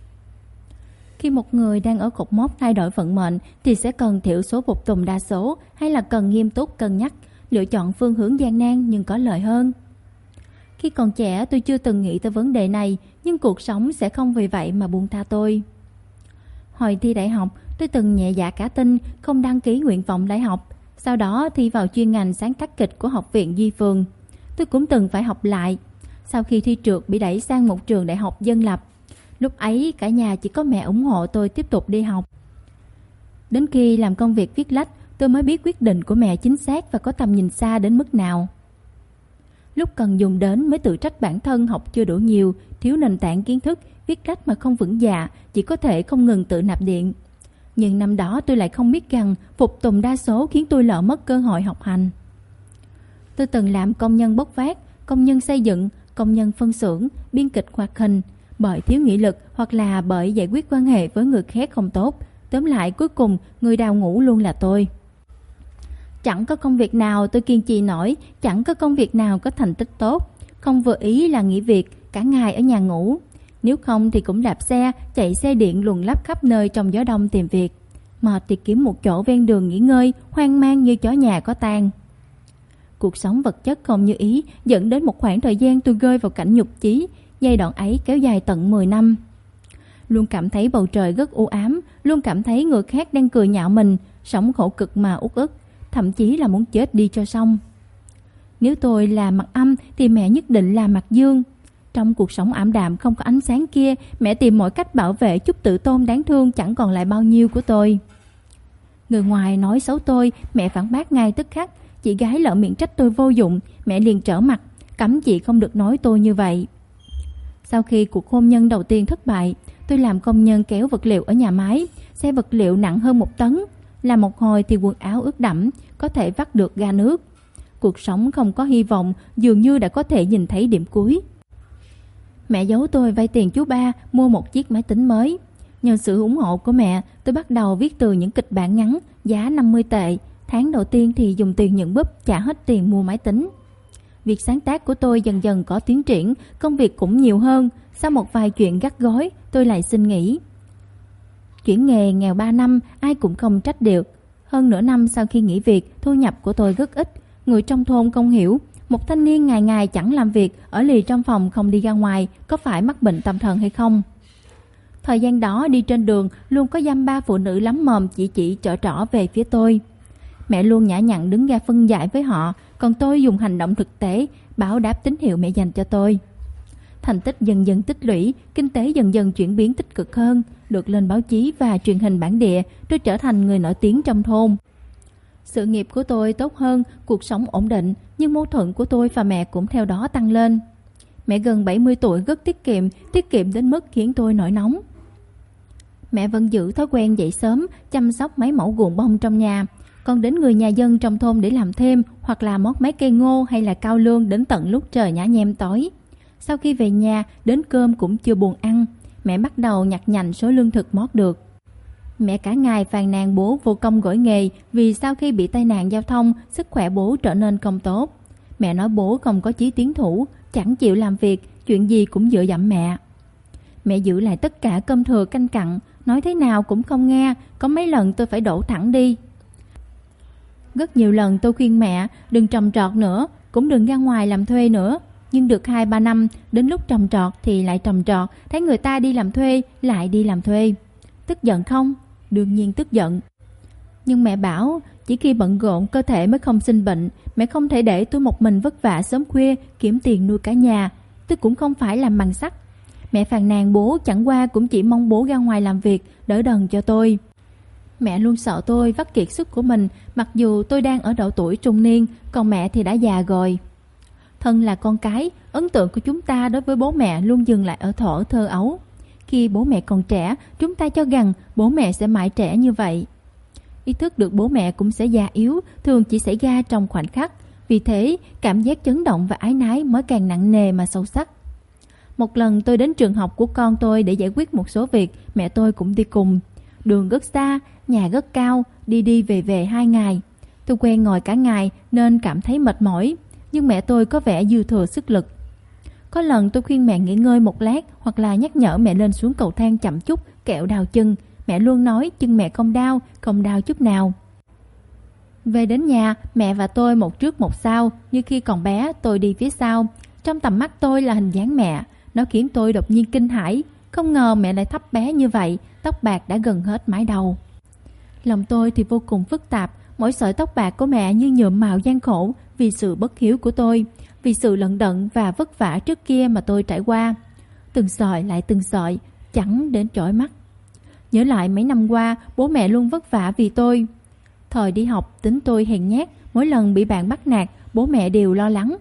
Khi một người đang ở cột mốc thay đổi vận mệnh thì sẽ cần thiểu số phục tùng đa số, hay là cần nghiêm túc cân nhắc, lựa chọn phương hướng gian nan nhưng có lợi hơn. Khi còn trẻ tôi chưa từng nghĩ tới vấn đề này, nhưng cuộc sống sẽ không vì vậy mà buông tha tôi. Hồi thi đại học, tôi từng nhẹ dạ cả tin, không đăng ký nguyện vọng đại học. Sau đó thi vào chuyên ngành sáng tác kịch của Học viện Duy Phường. Tôi cũng từng phải học lại. Sau khi thi trượt bị đẩy sang một trường đại học dân lập. Lúc ấy cả nhà chỉ có mẹ ủng hộ tôi tiếp tục đi học. Đến khi làm công việc viết lách, tôi mới biết quyết định của mẹ chính xác và có tầm nhìn xa đến mức nào. Lúc cần dùng đến mới tự trách bản thân học chưa đủ nhiều, thiếu nền tảng kiến thức, viết lách mà không vững dạ, chỉ có thể không ngừng tự nạp điện. Nhưng năm đó tôi lại không biết rằng phục tùng đa số khiến tôi lỡ mất cơ hội học hành. Tôi từng làm công nhân bốc vác, công nhân xây dựng, công nhân phân xưởng, biên kịch hoạt hình. Bởi thiếu nghị lực hoặc là bởi giải quyết quan hệ với người khác không tốt, tóm lại cuối cùng người đào ngũ luôn là tôi. Chẳng có công việc nào tôi kiên trì nổi, chẳng có công việc nào có thành tích tốt. Không vừa ý là nghỉ việc, cả ngày ở nhà ngủ. Nếu không thì cũng đạp xe, chạy xe điện luồn lách khắp nơi trong gió đông tìm việc. Mệt thì kiếm một chỗ ven đường nghỉ ngơi, hoang mang như chó nhà có tang. Cuộc sống vật chất không như ý dẫn đến một khoảng thời gian tôi rơi vào cảnh nhục chí. Giai đoạn ấy kéo dài tận 10 năm. Luôn cảm thấy bầu trời rất u ám, luôn cảm thấy người khác đang cười nhạo mình, sống khổ cực mà uất ức, thậm chí là muốn chết đi cho xong. Nếu tôi là mặt âm thì mẹ nhất định là mặt dương. Trong cuộc sống ảm đạm không có ánh sáng kia, mẹ tìm mọi cách bảo vệ chút tự tôn đáng thương chẳng còn lại bao nhiêu của tôi. Người ngoài nói xấu tôi, mẹ phản bác ngay tức khắc. Chị gái lỡ miệng trách tôi vô dụng, mẹ liền trở mặt, cấm chị không được nói tôi như vậy. Sau khi cuộc hôn nhân đầu tiên thất bại, tôi làm công nhân kéo vật liệu ở nhà máy, xe vật liệu nặng hơn 1 tấn. Làm một hồi thì quần áo ướt đẫm, có thể vắt được ga nước. Cuộc sống không có hy vọng, dường như đã có thể nhìn thấy điểm cuối. Mẹ giấu tôi vay tiền chú ba mua một chiếc máy tính mới. Nhờ sự ủng hộ của mẹ, tôi bắt đầu viết từ những kịch bản ngắn giá 50 tệ. Tháng đầu tiên thì dùng tiền nhận búp trả hết tiền mua máy tính. Việc sáng tác của tôi dần dần có tiến triển, công việc cũng nhiều hơn. Sau một vài chuyện gắt gối, tôi lại xin nghỉ. Chuyển nghề nghèo 3 năm, ai cũng không trách được. Hơn nửa năm sau khi nghỉ việc, thu nhập của tôi rất ít. Người trong thôn không hiểu, một thanh niên ngày ngày chẳng làm việc, ở lì trong phòng không đi ra ngoài, có phải mắc bệnh tâm thần hay không? Thời gian đó đi trên đường, luôn có dăm ba phụ nữ lắm mồm chỉ trỏ về phía tôi. Mẹ luôn nhã nhặn đứng ra phân giải với họ, còn tôi dùng hành động thực tế báo đáp tín hiệu mẹ dành cho tôi. Thành tích dần dần tích lũy, kinh tế dần dần chuyển biến tích cực hơn, được lên báo chí và truyền hình bản địa, tôi trở thành người nổi tiếng trong thôn. Sự nghiệp của tôi tốt hơn, cuộc sống ổn định, nhưng mâu thuẫn của tôi và mẹ cũng theo đó tăng lên. Mẹ gần 70 tuổi rất tiết kiệm đến mức khiến tôi nổi nóng. Mẹ vẫn giữ thói quen dậy sớm, chăm sóc mấy mẫu ruộng bông trong nhà. Còn đến người nhà dân trong thôn để làm thêm, hoặc là mót mấy cây ngô hay là cao lương đến tận lúc trời nhá nhem tối. Sau khi về nhà, đến cơm cũng chưa buồn ăn. Mẹ bắt đầu nhặt nhạnh số lương thực mót được. Mẹ cả ngày phàn nàn bố vô công gỏi nghề vì sau khi bị tai nạn giao thông, sức khỏe bố trở nên không tốt. Mẹ nói bố không có chí tiến thủ, chẳng chịu làm việc, chuyện gì cũng dựa dẫm mẹ. Mẹ giữ lại tất cả cơm thừa canh cặn, nói thế nào cũng không nghe, có mấy lần tôi phải đổ thẳng đi. Rất nhiều lần tôi khuyên mẹ đừng trồng trọt nữa, cũng đừng ra ngoài làm thuê nữa. Nhưng được 2-3 năm, đến lúc trồng trọt thì lại trồng trọt, thấy người ta đi làm thuê, lại đi làm thuê. Tức giận không? Đương nhiên tức giận. Nhưng mẹ bảo, chỉ khi bận rộn cơ thể mới không sinh bệnh, mẹ không thể để tôi một mình vất vả sớm khuya, kiếm tiền nuôi cả nhà. Tôi cũng không phải làm bằng sắt. Mẹ phàn nàn bố chẳng qua cũng chỉ mong bố ra ngoài làm việc, đỡ đần cho tôi. Mẹ luôn sợ tôi vắt kiệt sức của mình, mặc dù tôi đang ở độ tuổi trung niên, còn mẹ thì đã già rồi. Thân là con cái, ấn tượng của chúng ta đối với bố mẹ luôn dừng lại ở thuở thơ ấu. Khi bố mẹ còn trẻ, chúng ta cho rằng bố mẹ sẽ mãi trẻ như vậy. Ý thức được bố mẹ cũng sẽ già yếu, thường chỉ xảy ra trong khoảnh khắc. Vì thế, cảm giác chấn động và ái nái mới càng nặng nề mà sâu sắc. Một lần tôi đến trường học của con tôi để giải quyết một số việc, mẹ tôi cũng đi cùng. Đường rất xa, nhà rất cao, đi về 2 ngày. Tôi quen ngồi cả ngày nên cảm thấy mệt mỏi, nhưng mẹ tôi có vẻ dư thừa sức lực. Có lần tôi khuyên mẹ nghỉ ngơi một lát hoặc là nhắc nhở mẹ lên xuống cầu thang chậm chút, kẹo đau chân. Mẹ luôn nói chân mẹ không đau chút nào. Về đến nhà, mẹ và tôi một trước một sau, như khi còn bé tôi đi phía sau. Trong tầm mắt tôi là hình dáng mẹ, nó khiến tôi đột nhiên kinh hãi. Không ngờ mẹ lại thấp bé như vậy, tóc bạc đã gần hết mái đầu. Lòng tôi thì vô cùng phức tạp, mỗi sợi tóc bạc của mẹ như nhuộm màu gian khổ vì sự bất hiếu của tôi, vì sự lận đận và vất vả trước kia mà tôi trải qua. Từng sợi lại từng sợi, chẳng đến chói mắt. Nhớ lại mấy năm qua, bố mẹ luôn vất vả vì tôi. Thời đi học tính tôi hèn nhát, mỗi lần bị bạn bắt nạt, bố mẹ đều lo lắng.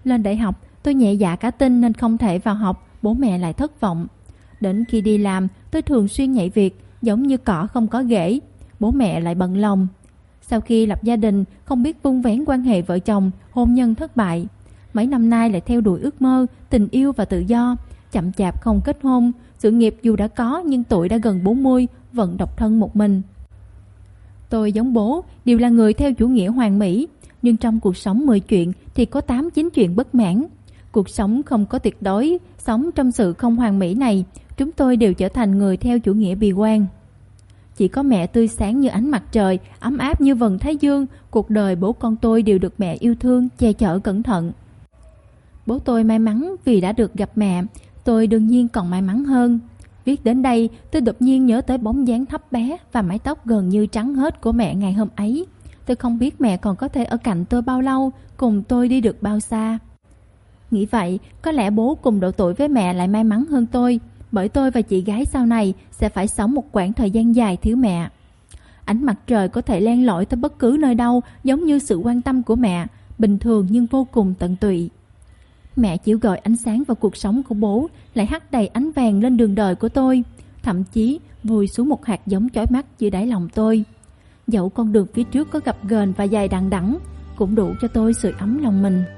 Lên đại học, tôi nhẹ dạ cả tin nên không thể vào học, bố mẹ lại thất vọng. Đến khi đi làm, tôi thường xuyên nhảy việc, giống như cỏ không có rễ. Bố mẹ lại bận lòng. Sau khi lập gia đình, không biết vun vén quan hệ vợ chồng, hôn nhân thất bại. Mấy năm nay lại theo đuổi ước mơ, tình yêu và tự do, chậm chạp không kết hôn. Sự nghiệp dù đã có nhưng tuổi đã gần 40, vẫn độc thân một mình. Tôi giống bố, đều là người theo chủ nghĩa hoàn mỹ. Nhưng trong cuộc sống 10 chuyện thì có 8-9 chuyện bất mãn. Cuộc sống không có tuyệt đối, sống trong sự không hoàn mỹ này, chúng tôi đều trở thành người theo chủ nghĩa bi quan. Chỉ có mẹ tươi sáng như ánh mặt trời, ấm áp như vầng thái dương. Cuộc đời bố con tôi đều được mẹ yêu thương, che chở cẩn thận. Bố tôi may mắn vì đã được gặp mẹ, tôi đương nhiên còn may mắn hơn. Viết đến đây, tôi đột nhiên nhớ tới bóng dáng thấp bé và mái tóc gần như trắng hết của mẹ ngày hôm ấy. Tôi không biết mẹ còn có thể ở cạnh tôi bao lâu, cùng tôi đi được bao xa. Nghĩ vậy, có lẽ bố cùng độ tuổi với mẹ lại may mắn hơn tôi, bởi tôi và chị gái sau này sẽ phải sống một quãng thời gian dài thiếu mẹ. Ánh mặt trời có thể len lỏi tới bất cứ nơi đâu, giống như sự quan tâm của mẹ, bình thường nhưng vô cùng tận tụy. Mẹ chịu gọi ánh sáng vào cuộc sống của bố, lại hắt đầy ánh vàng lên đường đời của tôi, thậm chí vùi xuống một hạt giống chói mắt dưới đáy lòng tôi. Dẫu con đường phía trước có gập ghềnh và dài đằng đẵng, cũng đủ cho tôi sưởi ấm lòng mình.